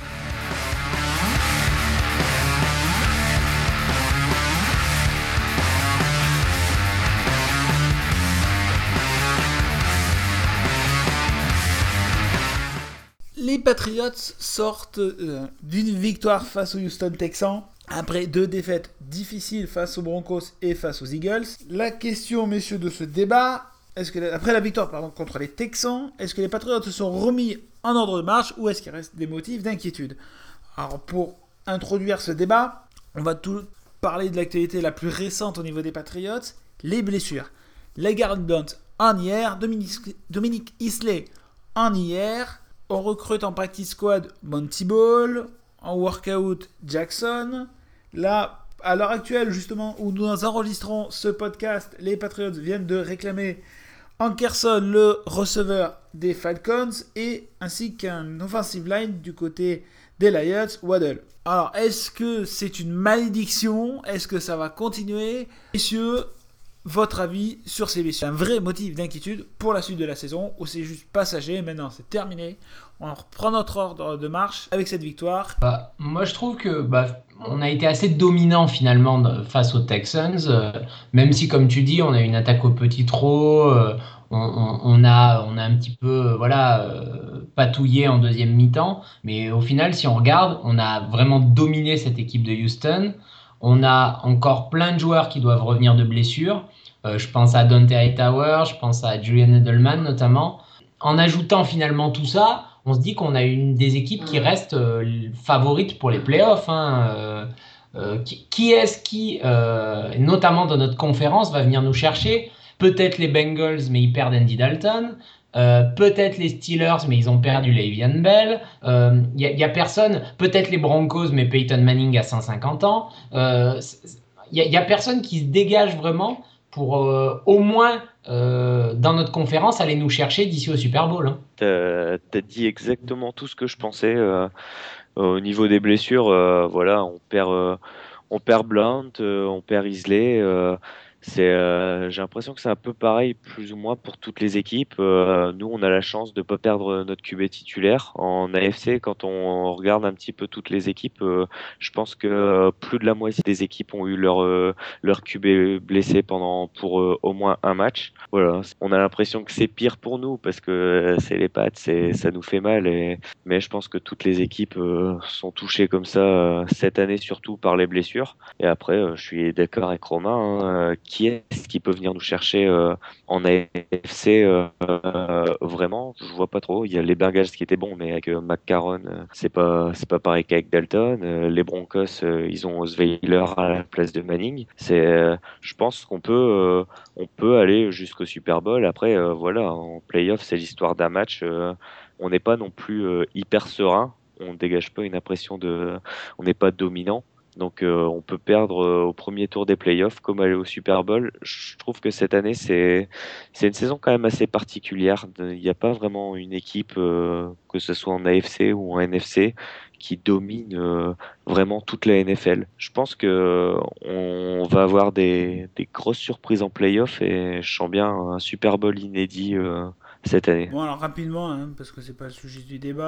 Les Patriots sortent d'une victoire face aux Houston Texans après 2 défaites difficiles face aux Broncos et face aux Eagles. La question, messieurs, de ce débat, après la victoire contre les Texans, est-ce que les Patriots se sont remis en ordre de marche ou est-ce qu'il reste des motifs d'inquiétude? Alors, pour introduire ce débat, on va tout parler de l'actualité la plus récente au niveau des Patriots, les blessures. LeGarrette Blount en hier, Dominique Isley en hier, on recrute en practice squad Monty Ball, en workout Jackson. Là, à l'heure actuelle, justement, où nous enregistrons ce podcast, les Patriots viennent de réclamer Ankerson, le receveur des Falcons, et ainsi qu'un offensive line du côté des Lions, Waddle. Alors, est-ce que c'est une malédiction? Est-ce que ça va continuer? Messieurs, votre avis sur ces blessures? Un vrai motif d'inquiétude pour la suite de la saison, ou c'est juste passager, maintenant c'est terminé, on reprend notre ordre de marche avec cette victoire? Moi, je trouve que on a été assez dominant finalement face aux Texans, même si, comme tu dis, on a une attaque au petit trot, on a un petit peu patouillé en deuxième mi-temps, mais au final, si on regarde, on a vraiment dominé cette équipe de Houston. On a encore plein de joueurs qui doivent revenir de blessures. Je pense à Dante Hightower, je pense à Julian Edelman notamment. En ajoutant finalement tout ça, on se dit qu'on a une des équipes qui reste favorite pour les playoffs. Qui est-ce qui, notamment dans notre conférence, va venir nous chercher? Peut-être les Bengals, mais ils perdent Andy Dalton. Peut-être les Steelers, mais ils ont perdu Le'Veon Bell. Y a personne. Peut-être les Broncos, mais Peyton Manning a 150 ans. Y a personne qui se dégage vraiment pour au moins dans notre conférence aller nous chercher d'ici au Super Bowl. T'as dit exactement tout ce que je pensais. Au niveau des blessures, on perd Blount, on perd Isley. J'ai l'impression que c'est un peu pareil, plus ou moins, pour toutes les équipes. Nous, on a la chance de ne pas perdre notre QB titulaire. En AFC, quand on regarde un petit peu toutes les équipes, je pense que plus de la moitié des équipes ont eu leur QB blessé pour au moins un match. Voilà. On a l'impression que c'est pire pour nous parce que c'est les Pats, ça nous fait mal. Mais je pense que toutes les équipes sont touchées comme ça cette année, surtout par les blessures. Et après, je suis d'accord avec Romain. Qui est-ce qui peut venir nous chercher en AFC vraiment? Je vois pas trop. Il y a les Bengals qui étaient bons, mais avec McCarron, c'est pas pareil qu'avec Dalton. Les Broncos, ils ont Osweiler à la place de Manning. Je pense qu'on peut aller jusqu'au Super Bowl. Après, en playoff, c'est l'histoire d'un match. On n'est pas non plus hyper serein. On dégage pas une impression on n'est pas dominant. Donc on peut perdre au premier tour des playoffs comme aller au Super Bowl. Je trouve que cette année, c'est une saison quand même assez particulière. Il n'y a pas vraiment une équipe, que ce soit en AFC ou en NFC, qui domine vraiment toute la NFL. Je pense que on va avoir des grosses surprises en playoff et je sens bien un Super Bowl inédit cette année. Bon, alors rapidement, parce que c'est pas le sujet du débat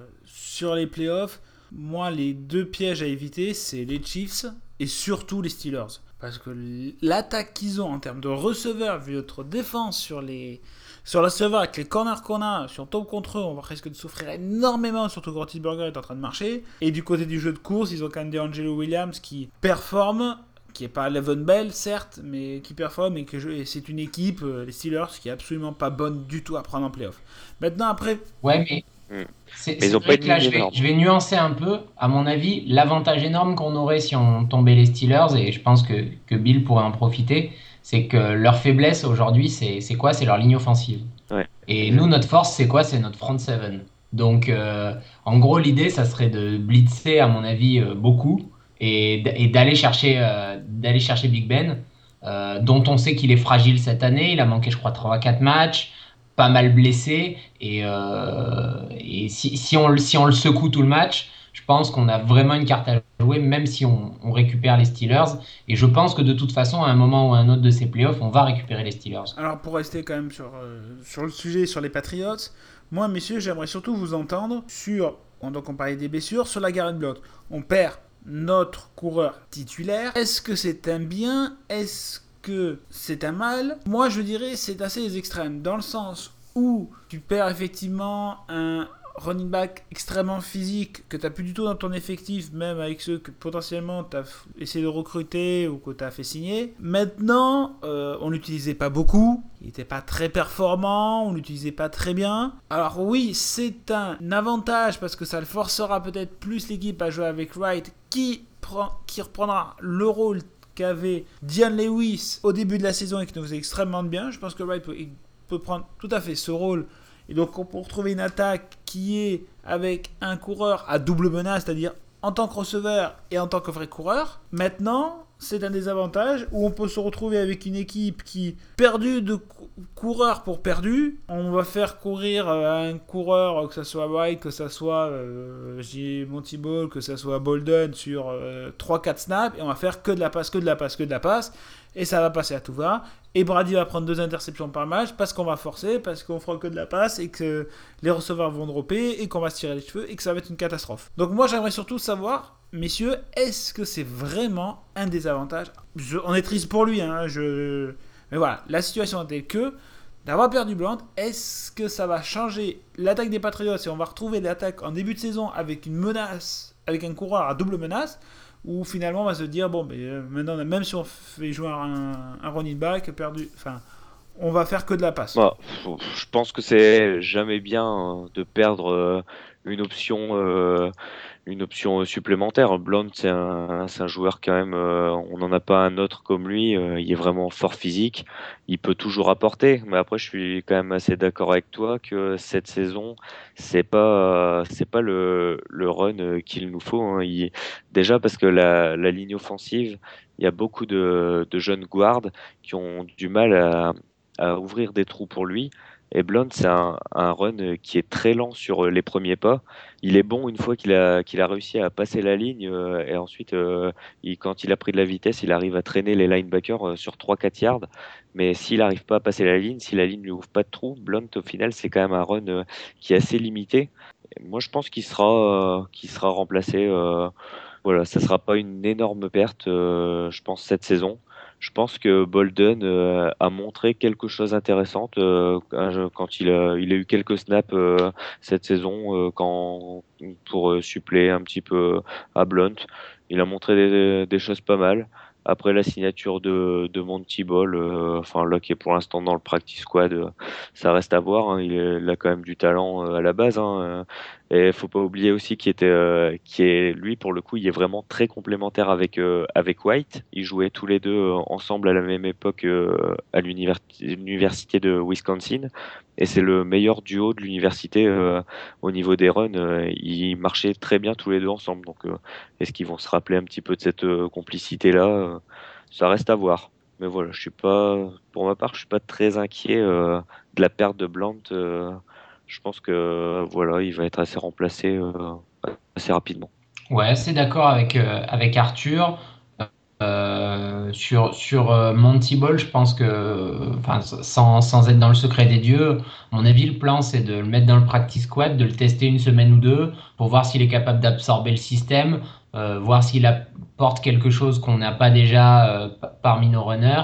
sur les playoffs. Moi, les deux pièges à éviter, c'est les Chiefs et surtout les Steelers. Parce que l'attaque qu'ils ont en termes de receveurs, vu notre défense sur le receveur avec les corners qu'on a, si on tombe contre eux, on va risquer de souffrir énormément, surtout quand Roethlisberger est en train de marcher. Et du côté du jeu de course, ils ont quand même DeAngelo Williams qui performe, qui n'est pas Le'Veon Bell, certes, mais qui performe et c'est une équipe, les Steelers, qui est absolument pas bonne du tout à prendre en playoff. Maintenant, après... Ouais, mais... C'est vrai que là, je vais nuancer un peu. À mon avis, l'avantage énorme qu'on aurait si on tombait les Steelers, et je pense que Bill pourrait en profiter, c'est que leur faiblesse aujourd'hui, c'est quoi? C'est leur ligne offensive. Ouais. Et nous, notre force, c'est quoi? C'est notre front seven. Donc, en gros, l'idée, ça serait de blitzer, à mon avis, beaucoup, et d'aller chercher Big Ben, dont on sait qu'il est fragile cette année. Il a manqué, je crois, 3-4 matchs. Pas mal blessé et si on le secoue tout le match, je pense qu'on a vraiment une carte à jouer, même si on récupère les Steelers, et je pense que de toute façon à un moment ou à un autre de ces playoffs on va récupérer les Steelers. Alors pour rester quand même sur le sujet, sur les Patriots, moi messieurs, j'aimerais surtout vous entendre donc on parlait des blessures, sur la Garrett Blount. On perd notre coureur titulaire. Est-ce que c'est un bien? Est-ce que c'est un mal? Moi je dirais c'est assez extrême, dans le sens où tu perds effectivement un running back extrêmement physique que tu n'as plus du tout dans ton effectif, même avec ceux que potentiellement tu as essayé de recruter ou que tu as fait signer. Maintenant, on ne l'utilisait pas beaucoup, il n'était pas très performant, on ne l'utilisait pas très bien. Alors oui, c'est un avantage parce que ça le forcera peut-être plus l'équipe à jouer avec Wright qui reprendra le rôle qu'avait Dion Lewis au début de la saison et qui nous faisait extrêmement de bien. Je pense que Wright peut prendre tout à fait ce rôle. Et donc, on peut retrouver une attaque qui est avec un coureur à double menace, c'est-à-dire en tant que receveur et en tant que vrai coureur. Maintenant, c'est un désavantage, ou on peut se retrouver avec une équipe qui, perdue de coureurs pour perdus, on va faire courir un coureur, que ce soit White, que ce soit Monty Ball, que ce soit Bolden sur 3-4 snaps, et on va faire que de la passe, et ça va passer à tout va. Et Brady va prendre 2 interceptions par match parce qu'on va forcer, parce qu'on fera que de la passe et que les receveurs vont dropper et qu'on va se tirer les cheveux et que ça va être une catastrophe. Donc moi j'aimerais surtout savoir, messieurs, est-ce que c'est vraiment un désavantage ? On est triste pour lui, hein, mais voilà, la situation est telle que d'avoir perdu Blount, est-ce que ça va changer l'attaque des Patriots et on va retrouver l'attaque en début de saison avec une menace, avec un coureur à double menace, ou finalement on va se dire bon, maintenant même si on fait jouer un running back perdu, on va faire que de la passe. Bah, je pense que c'est jamais bien de perdre une option supplémentaire. Blount, c'est un joueur quand même, on n'en a pas un autre comme lui, il est vraiment fort physique, il peut toujours apporter, mais après je suis quand même assez d'accord avec toi que cette saison, c'est pas le run qu'il nous faut, hein. Déjà parce que la ligne offensive, il y a beaucoup de jeunes guards qui ont du mal à ouvrir des trous pour lui. Et Blount, c'est un run qui est très lent sur les premiers pas. Il est bon une fois qu'il a réussi à passer la ligne et ensuite, quand il a pris de la vitesse, il arrive à traîner les linebackers sur 3-4 yards. Mais s'il n'arrive pas à passer la ligne, si la ligne ne lui ouvre pas de trou, Blount, au final, c'est quand même un run qui est assez limité. Et moi, je pense qu'il sera remplacé. Voilà, ça sera pas une énorme perte, je pense, cette saison. Je pense que Bolden a montré quelque chose d'intéressant quand il a eu quelques snaps cette saison pour suppléer un petit peu à Blount. Il a montré des choses pas mal. Après la signature de Monty Ball, là qui est pour l'instant dans le practice squad, ça reste à voir, hein. Il a quand même du talent à la base, hein. Et faut pas oublier aussi qui est lui pour le coup, il est vraiment très complémentaire avec White. Ils jouaient tous les deux ensemble à la même époque à l'université de Wisconsin, et c'est le meilleur duo de l'université au niveau des runs. Ils marchaient très bien tous les deux ensemble. Donc est-ce qu'ils vont se rappeler un petit peu de cette complicité là? Ça reste à voir. Mais voilà, pour ma part, je suis pas très inquiet de la perte de Blount. Je pense que voilà, il va être assez remplacé assez rapidement. Ouais, assez d'accord avec Arthur. Sur Monty Ball, je pense que, sans être dans le secret des dieux, à mon avis, le plan, c'est de le mettre dans le practice squad, de le tester une semaine ou deux pour voir s'il est capable d'absorber le système, voir s'il apporte quelque chose qu'on n'a pas déjà parmi nos runners.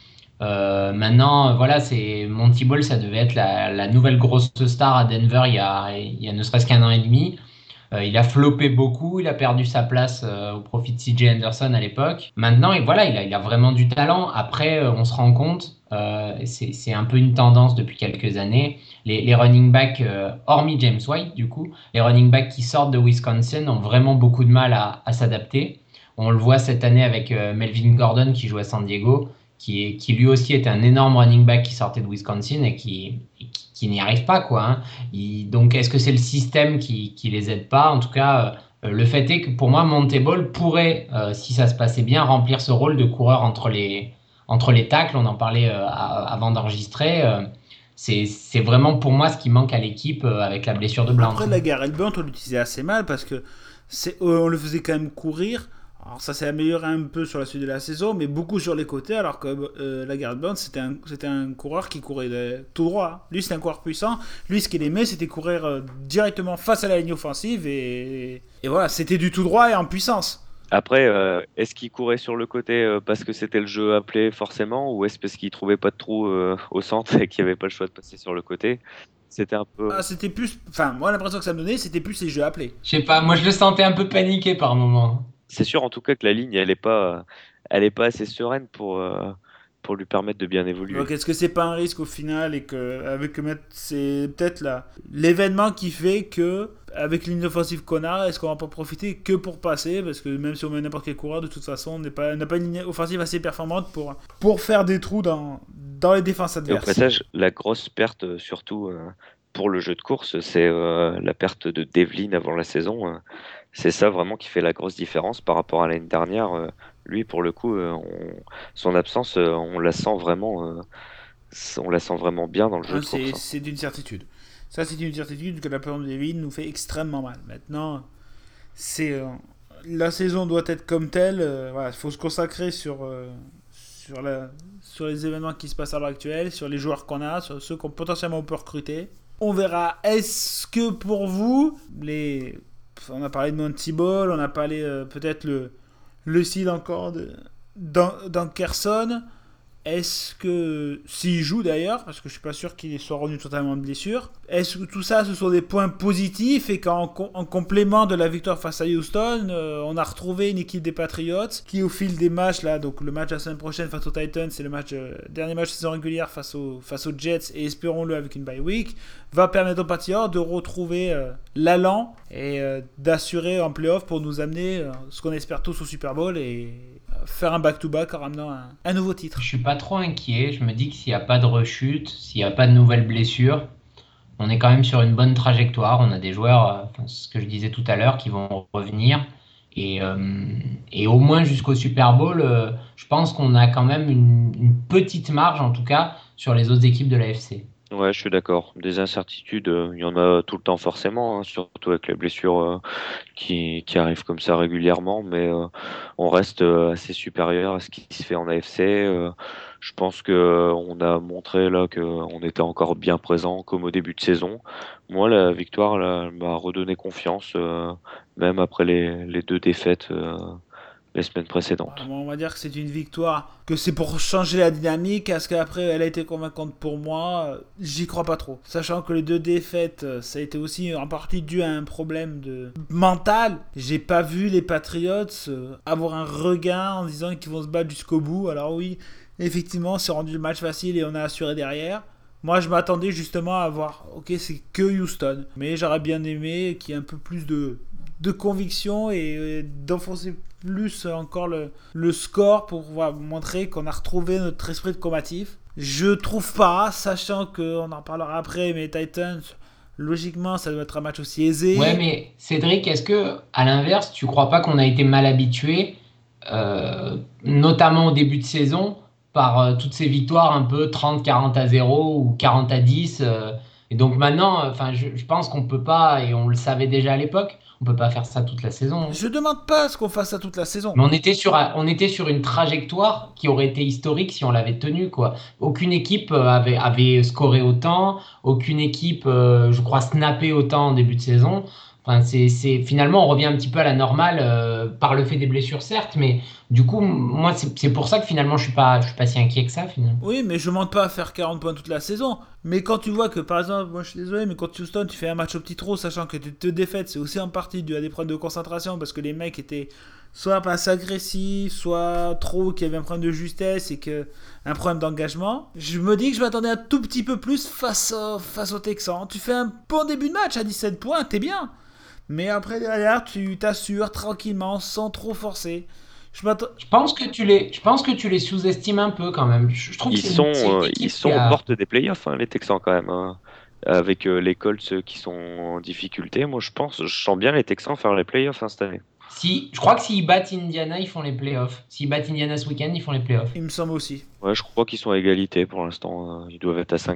Maintenant, voilà, c'est Monty Ball, ça devait être la nouvelle grosse star à Denver il y a ne serait-ce qu'un an et demi. Il a floppé beaucoup, il a perdu sa place au profit de CJ Anderson à l'époque. Maintenant, et voilà, il a vraiment du talent. Après, on se rend compte, c'est un peu une tendance depuis quelques années. Les running backs, hormis James White, du coup, les running backs qui sortent de Wisconsin ont vraiment beaucoup de mal à s'adapter. On le voit cette année avec Melvin Gordon qui joue à San Diego, qui lui aussi est un énorme running back qui sortait de Wisconsin et qui n'y arrive pas, quoi, hein. Donc, est-ce que c'est le système qui les aide pas? En tout cas, le fait est que pour moi, Monty Ball pourrait, si ça se passait bien, remplir ce rôle de coureur entre les tacles. On en parlait avant d'enregistrer. C'est vraiment pour moi ce qui manque à l'équipe avec la blessure de Blount. Après, la Garrett Blount, on l'utilisait assez mal parce que on le faisait quand même courir. Alors ça s'est amélioré un peu sur la suite de la saison, mais beaucoup sur les côtés, alors que la Garrett Blount, c'était un coureur qui courait tout droit. Lui, c'était un coureur puissant. Lui, ce qu'il aimait, c'était courir directement face à la ligne offensive, et voilà, c'était du tout droit et en puissance. Après, est-ce qu'il courait sur le côté parce que c'était le jeu appelé forcément, ou est-ce parce qu'il trouvait pas de trou au centre et qu'il n'y avait pas le choix de passer sur le côté? C'était un peu... C'était plus... Enfin, moi, l'impression que ça me donnait, c'était plus les jeux appelés. Je sais pas, moi je le sentais un peu paniqué par moment. C'est sûr en tout cas que la ligne, elle est pas assez sereine pour lui permettre de bien évoluer. Donc est-ce que c'est pas un risque au final, et que c'est peut-être l'événement qui fait que avec l'ligne offensive qu'on a, est-ce qu'on va pas profiter que pour passer, parce que même si on met n'importe quel coureur, de toute façon on n'a pas une ligne offensive assez performante pour faire des trous dans les défenses adverses. Et au passage, la grosse perte surtout pour le jeu de course, c'est la perte de Devlin avant la saison. C'est ça vraiment qui fait la grosse différence par rapport à l'année dernière. Lui, pour le coup, son absence, on la sent vraiment, bien dans le jeu de course. C'est d'une certitude. Ça, c'est une certitude que la perte de Devin nous fait extrêmement mal. Maintenant, c'est la saison doit être comme telle. Voilà, il faut se consacrer sur les événements qui se passent à l'heure actuelle, sur les joueurs qu'on a, sur ceux qu'on potentiellement peut recruter. On verra. Est-ce que pour vous, on a parlé de Monty Ball, on a parlé peut-être le style encore d'Ankerson. Est-ce que, s'il joue d'ailleurs, parce que je suis pas sûr qu'il soit revenu totalement de blessure, est-ce que tout ça, ce sont des points positifs et qu'en complément de la victoire face à Houston, on a retrouvé une équipe des Patriots qui, au fil des matchs, là, donc le match la semaine prochaine face aux Titans, c'est le dernier match de saison régulière face aux Jets, et espérons-le avec une bye week, va permettre aux Patriots de retrouver l'allant et d'assurer en playoff pour nous amener ce qu'on espère tous au Super Bowl et faire un back-to-back en ramenant un nouveau titre. Je suis pas trop inquiet. Je me dis que s'il n'y a pas de rechute, s'il n'y a pas de nouvelles blessures, on est quand même sur une bonne trajectoire. On a des joueurs, ce que je disais tout à l'heure, qui vont revenir. Et au moins jusqu'au Super Bowl, je pense qu'on a quand même une petite marge, en tout cas, sur les autres équipes de l'AFC. Ouais, je suis d'accord. Des incertitudes, il y en a tout le temps forcément, hein, surtout avec les blessures qui arrivent comme ça régulièrement, mais on reste assez supérieur à ce qui se fait en AFC. Je pense que on a montré là qu'on était encore bien présent comme au début de saison. Moi, la victoire là, elle m'a redonné confiance, même après les deux défaites les semaines précédentes. On va dire que c'est une victoire, que c'est pour changer la dynamique. Est-ce qu'après elle a été convaincante pour moi? J'y crois pas trop. Sachant que les deux défaites, ça a été aussi en partie dû à un problème mental. J'ai pas vu les Patriots avoir un regain en disant qu'ils vont se battre jusqu'au bout. Alors oui, effectivement, c'est rendu le match facile et on a assuré derrière. Moi, je m'attendais justement à voir, ok, c'est que Houston. Mais j'aurais bien aimé qu'il y ait un peu plus de conviction et d'enfoncer plus encore le score pour montrer qu'on a retrouvé notre esprit de combatif. Je trouve pas, sachant qu'on en parlera après, mais Titans, logiquement, ça doit être un match aussi aisé. Ouais, mais Cédric, est-ce que, à l'inverse, tu crois pas qu'on a été mal habitué, notamment au début de saison, par toutes ces victoires un peu 30-40-0 ou 40-10 et donc maintenant, je pense qu'on peut pas, et on le savait déjà à l'époque, on peut pas faire ça toute la saison. Je demande pas à ce qu'on fasse ça toute la saison. Mais on était sur une trajectoire qui aurait été historique si on l'avait tenue, quoi. Aucune équipe avait scoré autant, aucune équipe, je crois, snappé autant en début de saison. Enfin, finalement, on revient un petit peu à la normale par le fait des blessures, certes, mais du coup, moi, c'est pour ça que finalement, je suis pas si inquiet que ça, finalement. Oui, mais je ne demande pas à faire 40 points toute la saison. Mais quand tu vois que, par exemple, moi je suis désolé, mais contre Houston, tu fais un match au petit trot, sachant que tes deux défaites, c'est aussi en partie dû à des problèmes de concentration, parce que les mecs étaient soit pas assez agressifs, soit trop, qu'il y avait un problème de justesse et un problème d'engagement. Je me dis que je m'attendais un tout petit peu plus face aux Texans. Tu fais un bon début de match à 17 points, t'es bien. Mais après, derrière, tu t'assures tranquillement, sans trop forcer. Je pense que tu les sous-estimes un peu quand même. Je trouve ils sont aux portes des playoffs, hein, les Texans quand même. Hein. Avec les Colts qui sont en difficulté, moi je sens bien les Texans faire les playoffs cette année. Je crois que s'ils battent Indiana, ils font les playoffs. S'ils battent Indiana ce week-end, ils font les playoffs. Il me semble aussi. Ouais, je crois qu'ils sont à égalité pour l'instant. Ils doivent être à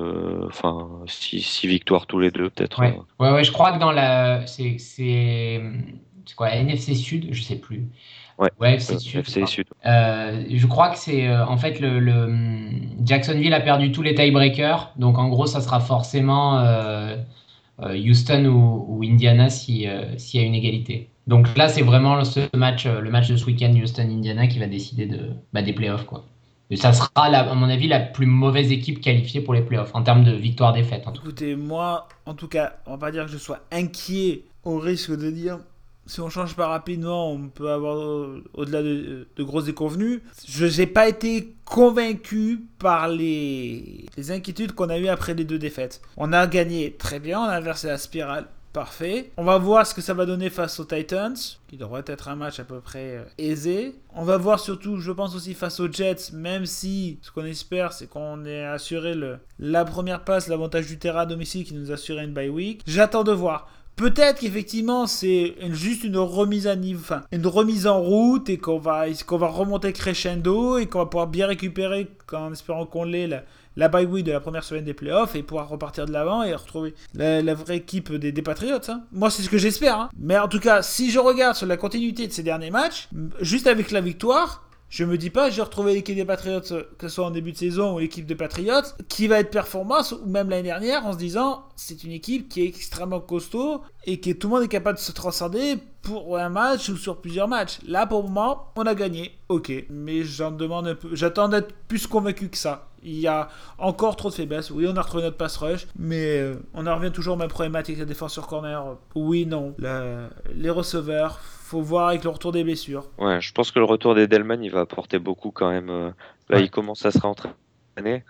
6 victoires tous les deux, peut-être. Ouais, je crois que dans c'est quoi, NFC Sud, je sais plus. Ouais, FC Sud. Je crois que c'est en fait le Jacksonville a perdu tous les tiebreakers, donc en gros, ça sera forcément Houston ou Indiana s'il y a une égalité. Donc là, c'est vraiment le match de ce week-end Houston-Indiana qui va décider des playoffs, quoi. Et ça sera, à mon avis, la plus mauvaise équipe qualifiée pour les playoffs en termes de victoire-défaite. Écoutez, moi, en tout cas, on va pas dire que je sois inquiet au risque de dire si on change pas rapidement, on peut avoir au-delà de grosses déconvenues. Je n'ai pas été convaincu par les inquiétudes qu'on a eues après les deux défaites. On a gagné très bien, on a inversé la spirale. Parfait. On va voir ce que ça va donner face aux Titans, qui devrait être un match à peu près aisé. On va voir surtout, je pense aussi, face aux Jets, même si ce qu'on espère, c'est qu'on ait assuré la première passe, l'avantage du terrain à domicile qui nous assurait une bye week. J'attends de voir. Peut-être qu'effectivement c'est juste une remise à niveau, enfin une remise en route et qu'on va remonter crescendo et qu'on va pouvoir bien récupérer, en espérant qu'on l'ait, la bye week de la première semaine des playoffs et pouvoir repartir de l'avant et retrouver la vraie équipe des Patriots. Hein. Moi, c'est ce que j'espère. Hein. Mais en tout cas, si je regarde sur la continuité de ces derniers matchs, juste avec la victoire, je me dis pas, j'ai retrouvé l'équipe des Patriots, que ce soit en début de saison ou l'équipe des Patriots, qui va être performante, ou même l'année dernière, en se disant, c'est une équipe qui est extrêmement costaud et que tout le monde est capable de se transcender pour un match ou sur plusieurs matchs. Là, pour le moment, on a gagné, ok. Mais j'en demande un peu, j'attends d'être plus convaincu que ça. Il y a encore trop de faiblesses. Oui, on a retrouvé notre pass rush, mais on en revient toujours aux mêmes problématiques. La défense sur corner, oui, non. Les receveurs, faut voir avec le retour des blessures. Ouais, je pense que le retour d'Edelman, il va apporter beaucoup quand même. Là, il commence à se réentraîner.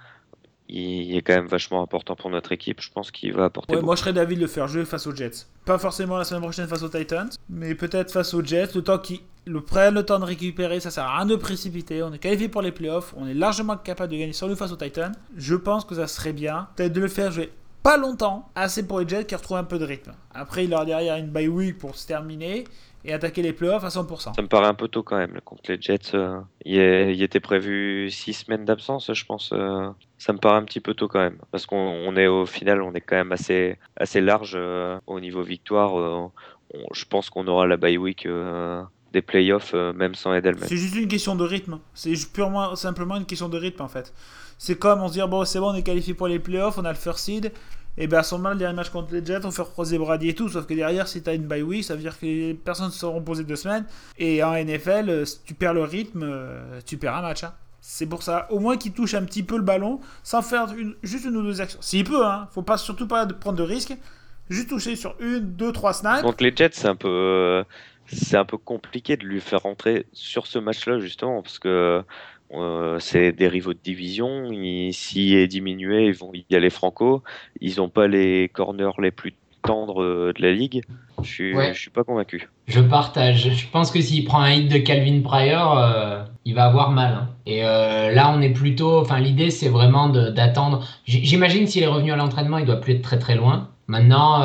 Il est quand même vachement important pour notre équipe. Je pense qu'il va apporter beaucoup. Moi, je serais d'avis de le faire jouer face aux Jets. Pas forcément la semaine prochaine face aux Titans, mais peut-être face aux Jets. Le temps qu'ils prennent le temps de récupérer, ça sert à rien de précipiter. On est qualifié pour les playoffs. On est largement capable de gagner sur nous face aux Titans. Je pense que ça serait bien peut-être de le faire jouer pas longtemps, assez pour les Jets qui retrouvent un peu de rythme. Après, il aura derrière une bye week pour se terminer et attaquer les playoffs à 100%. Ça me paraît un peu tôt quand même. Contre les Jets, il était prévu 6 semaines d'absence, je pense. Ça me paraît un petit peu tôt quand même. Parce qu'on est au final, on est quand même assez large au niveau victoire. Je pense qu'on aura la bye week des playoffs, même sans Edelman. C'est juste une question de rythme. C'est purement, simplement une question de rythme en fait. C'est comme on se dit, bon, c'est bon, on est qualifié pour les playoffs, on a le first seed. Et bien à ce moment-là, le dernier match contre les Jets, on fait recroiser Brady et tout. Sauf que derrière, si tu as une bye week, ça veut dire que les personnes seront posées 2 semaines. Et en NFL, si tu perds le rythme, tu perds un match. Hein. C'est pour ça, au moins qu'il touche un petit peu le ballon, sans faire juste une ou deux actions. S'il peut, hein, faut pas, surtout pas prendre de risques. Juste toucher sur 1, 2, 3 snaps. Contre les Jets, c'est un peu compliqué de lui faire rentrer sur ce match-là, justement, parce que c'est des rivaux de division. S'il est diminué, ils vont y aller franco. Ils n'ont pas les corners les plus tendres de la ligue. Je suis pas convaincu. Je partage. Je pense que s'il prend un hit de Calvin Pryor, il va avoir mal. Hein. Et là, on est plutôt. Enfin, l'idée, c'est vraiment d'attendre. J'imagine s'il est revenu à l'entraînement, il doit plus être très très loin. Maintenant,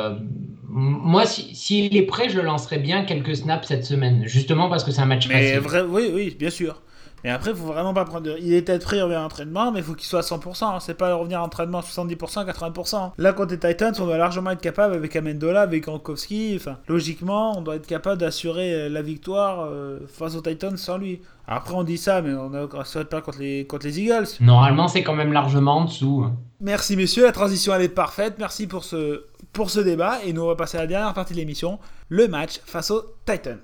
moi, s'il est prêt, je lancerai bien quelques snaps cette semaine, justement parce que c'est un match facile. Oui, bien sûr. Mais après, il faut vraiment pas prendre Il est peut-être prêt à revenir à l'entraînement, mais il faut qu'il soit à 100%. Hein. C'est pas revenir à l'entraînement à 70%, 80%. Là, contre les Titans, on doit largement être capable, avec Amendola, avec Gronkowski. Enfin, logiquement, on doit être capable d'assurer la victoire face aux Titans sans lui. Après, on dit ça, mais on ne serait pas contre les Eagles. Normalement, c'est quand même largement en dessous. Merci, messieurs. La transition, elle est parfaite. Merci pour ce débat. Et nous, on va passer à la dernière partie de l'émission, le match face aux Titans.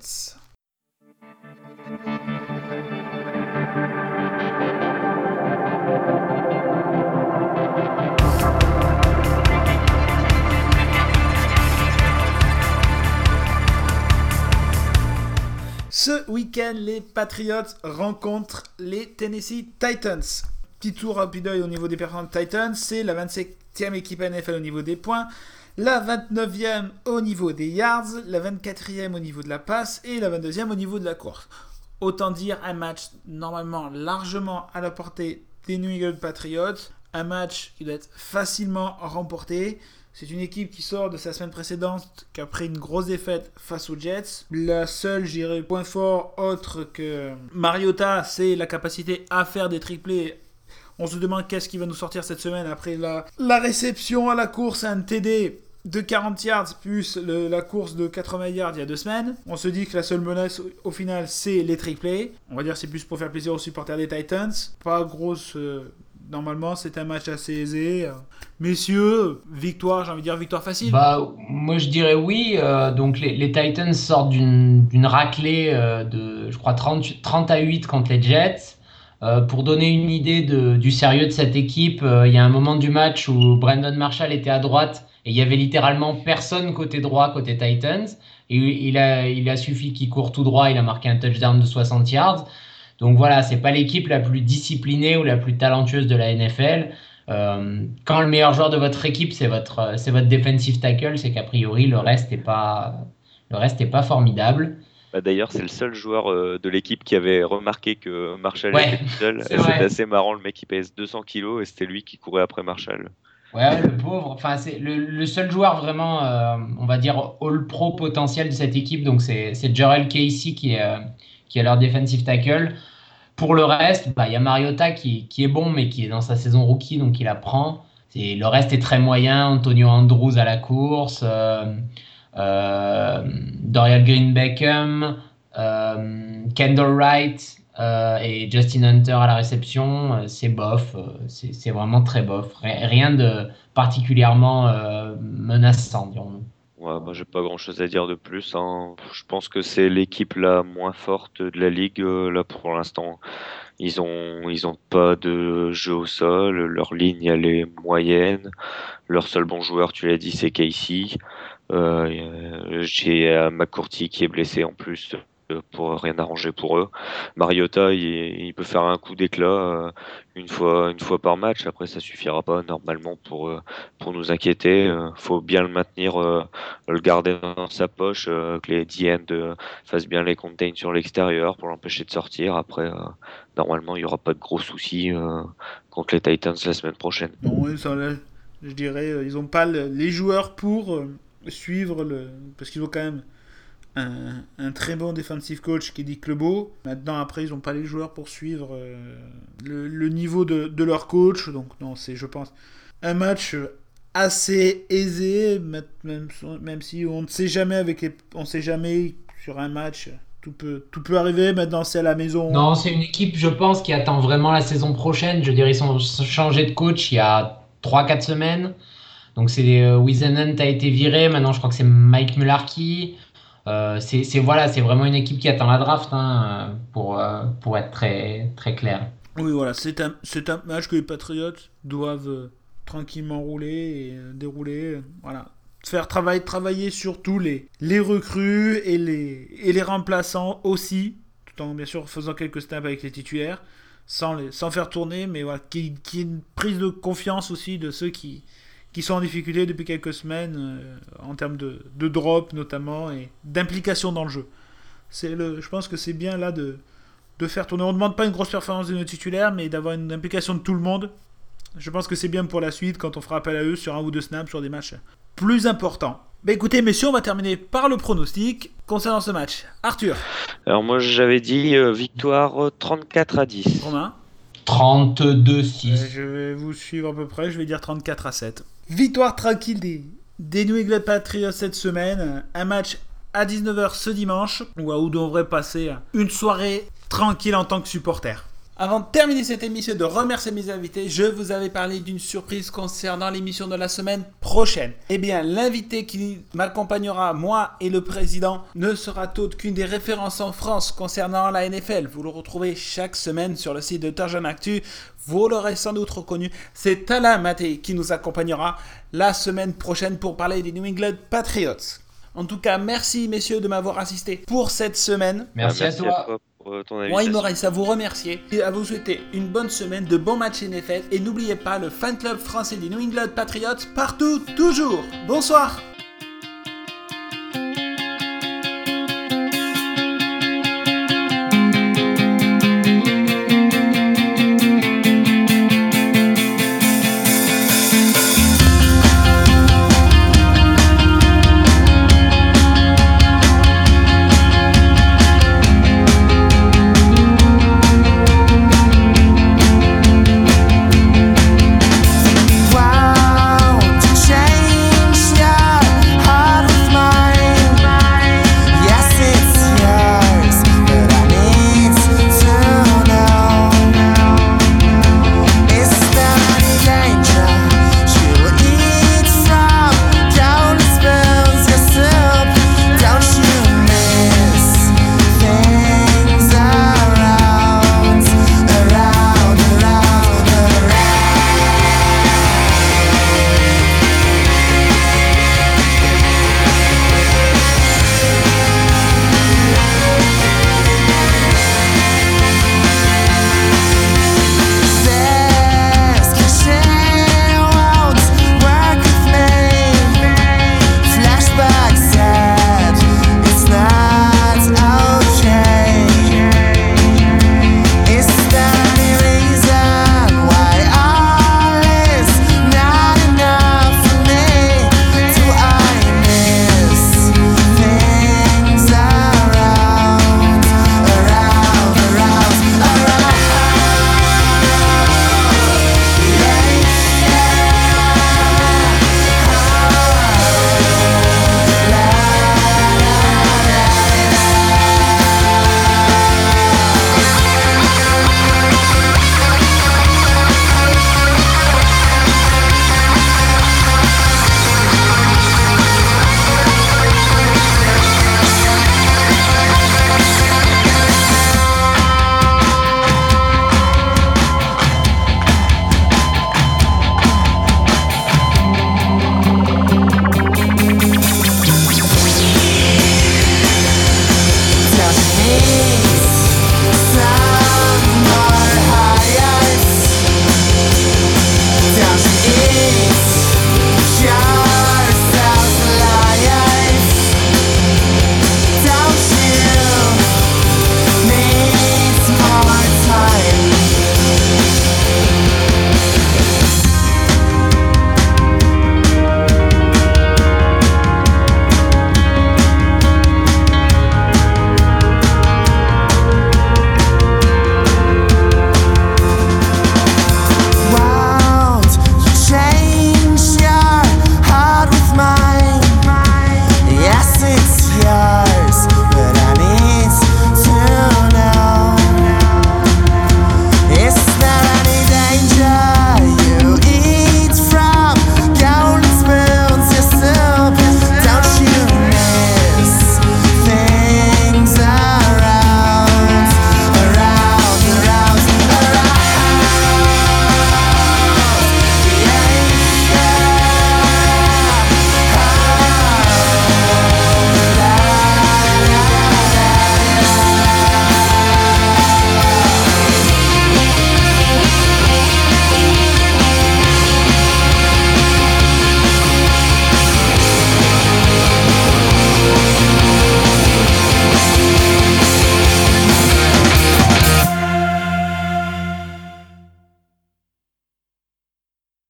Ce week-end, les Patriots rencontrent les Tennessee Titans. Petit tour rapide au niveau des performances Titans, c'est la 27e équipe NFL au niveau des points, la 29e au niveau des yards, la 24e au niveau de la passe et la 22e au niveau de la course. Autant dire un match normalement largement à la portée des New England Patriots, un match qui doit être facilement remporté. C'est une équipe qui sort de sa semaine précédente, qui a pris une grosse défaite face aux Jets. La seule, je dirais, point fort autre que Mariota, c'est la capacité à faire des triplés. On se demande qu'est-ce qui va nous sortir cette semaine après la réception à la course, un TD de 40 yards plus la course de 80 yards il y a 2 semaines. On se dit que la seule menace au final, c'est les triplés. On va dire que c'est plus pour faire plaisir aux supporters des Titans. Pas grosse... Normalement, c'est un match assez aisé. Messieurs, victoire, j'ai envie de dire victoire facile. Moi, je dirais oui. Donc, les Titans sortent d'une raclée de, je crois, 30-8 contre les Jets. Pour donner une idée du sérieux de cette équipe, il y a un moment du match où Brandon Marshall était à droite et il y avait littéralement personne côté droit, côté Titans. Et il a suffi qu'il court tout droit, il a marqué un touchdown de 60 yards. Donc voilà, c'est pas l'équipe la plus disciplinée ou la plus talentueuse de la NFL. Quand le meilleur joueur de votre équipe, c'est votre defensive tackle, c'est qu'a priori le reste est pas formidable. D'ailleurs, c'est le seul joueur de l'équipe qui avait remarqué que Marshall était tout seul. C'était assez marrant, le mec il pèse 200 kilos et c'était lui qui courait après Marshall. Ouais, le pauvre. Enfin, c'est le seul joueur vraiment, on va dire, all-pro potentiel de cette équipe. Donc, c'est Jarrell Casey qui est leur defensive tackle. Pour le reste, bah, il y a Mariota qui est bon, mais qui est dans sa saison rookie, donc il apprend. Le reste est très moyen. Antonio Andrews à la course, Dorial Green-Beckham, Kendall Wright et Justin Hunter à la réception. C'est bof. C'est vraiment très bof. Rien de particulièrement menaçant, dirons-nous. Ouais, moi j'ai pas grand-chose à dire de plus, hein. Je pense que c'est l'équipe la moins forte de la ligue là pour l'instant. Ils ont pas de jeu au sol, leur ligne elle est moyenne. Leur seul bon joueur, tu l'as dit, c'est Casey. J'ai McCourty qui est blessé en plus pour rien arranger pour eux. Mariota, il peut faire un coup d'éclat une fois par match. Après, ça suffira pas normalement pour nous inquiéter. Faut bien le maintenir, le garder dans sa poche, que les D-end fassent bien les contains sur l'extérieur pour l'empêcher de sortir. Après, normalement, il y aura pas de gros soucis contre les Titans la semaine prochaine. Non, oui, ça, là, je dirais, ils n'ont pas les joueurs pour suivre parce qu'ils ont quand même un très bon defensive coach qui dit Clebo. Maintenant, après, ils n'ont pas les joueurs pour suivre le niveau de leur coach. Donc, non, c'est, je pense, un match assez aisé, même si on ne sait jamais on sait jamais sur un match. Tout peut arriver. Maintenant, c'est à la maison. Non, c'est une équipe, je pense, qui attend vraiment la saison prochaine. Je dirais, ils sont changés de coach il y a 3-4 semaines. Donc, Wisenhunt a été viré. Maintenant, je crois que c'est Mike Mularkey. C'est vraiment une équipe qui attend la draft, hein, pour être très, très clair. Oui, voilà, c'est un match que les Patriots doivent tranquillement rouler et dérouler. Voilà. Travailler surtout les recrues et les remplaçants aussi, tout en bien sûr faisant quelques snaps avec les titulaires, sans faire tourner, mais voilà, qu'il y ait une prise de confiance aussi de ceux qui sont en difficulté depuis quelques semaines en termes de drop notamment et d'implication dans le jeu. Je pense que c'est bien là de faire tourner. On ne demande pas une grosse performance de nos titulaires, mais d'avoir une implication de tout le monde. Je pense que c'est bien pour la suite quand on fera appel à eux sur un ou deux snaps sur des matchs plus importants. Bah écoutez messieurs, on va terminer par le pronostic concernant ce match. Arthur. Alors moi j'avais dit victoire 34-10. Romain. 32-6. Je vais vous suivre à peu près, je vais dire 34-7. Victoire tranquille des New England Patriots cette semaine. Un match à 19h ce dimanche, où on devrait passer une soirée tranquille en tant que supporter. Avant de terminer cette émission et de remercier mes invités, je vous avais parlé d'une surprise concernant l'émission de la semaine prochaine. Eh bien, l'invité qui m'accompagnera, moi et le président, ne sera autre qu'une des références en France concernant la NFL. Vous le retrouvez chaque semaine sur le site de Turgeon Actu. Vous l'aurez sans doute reconnu. C'est Alain Maté qui nous accompagnera la semaine prochaine pour parler des New England Patriots. En tout cas, merci messieurs de m'avoir assisté pour cette semaine. Merci à toi. Pour ton Moi, invitation. il me reste à vous remercier et à vous souhaiter une bonne semaine, de bons matchs NFL. Et n'oubliez pas le fan club français des New England Patriots partout, toujours. Bonsoir.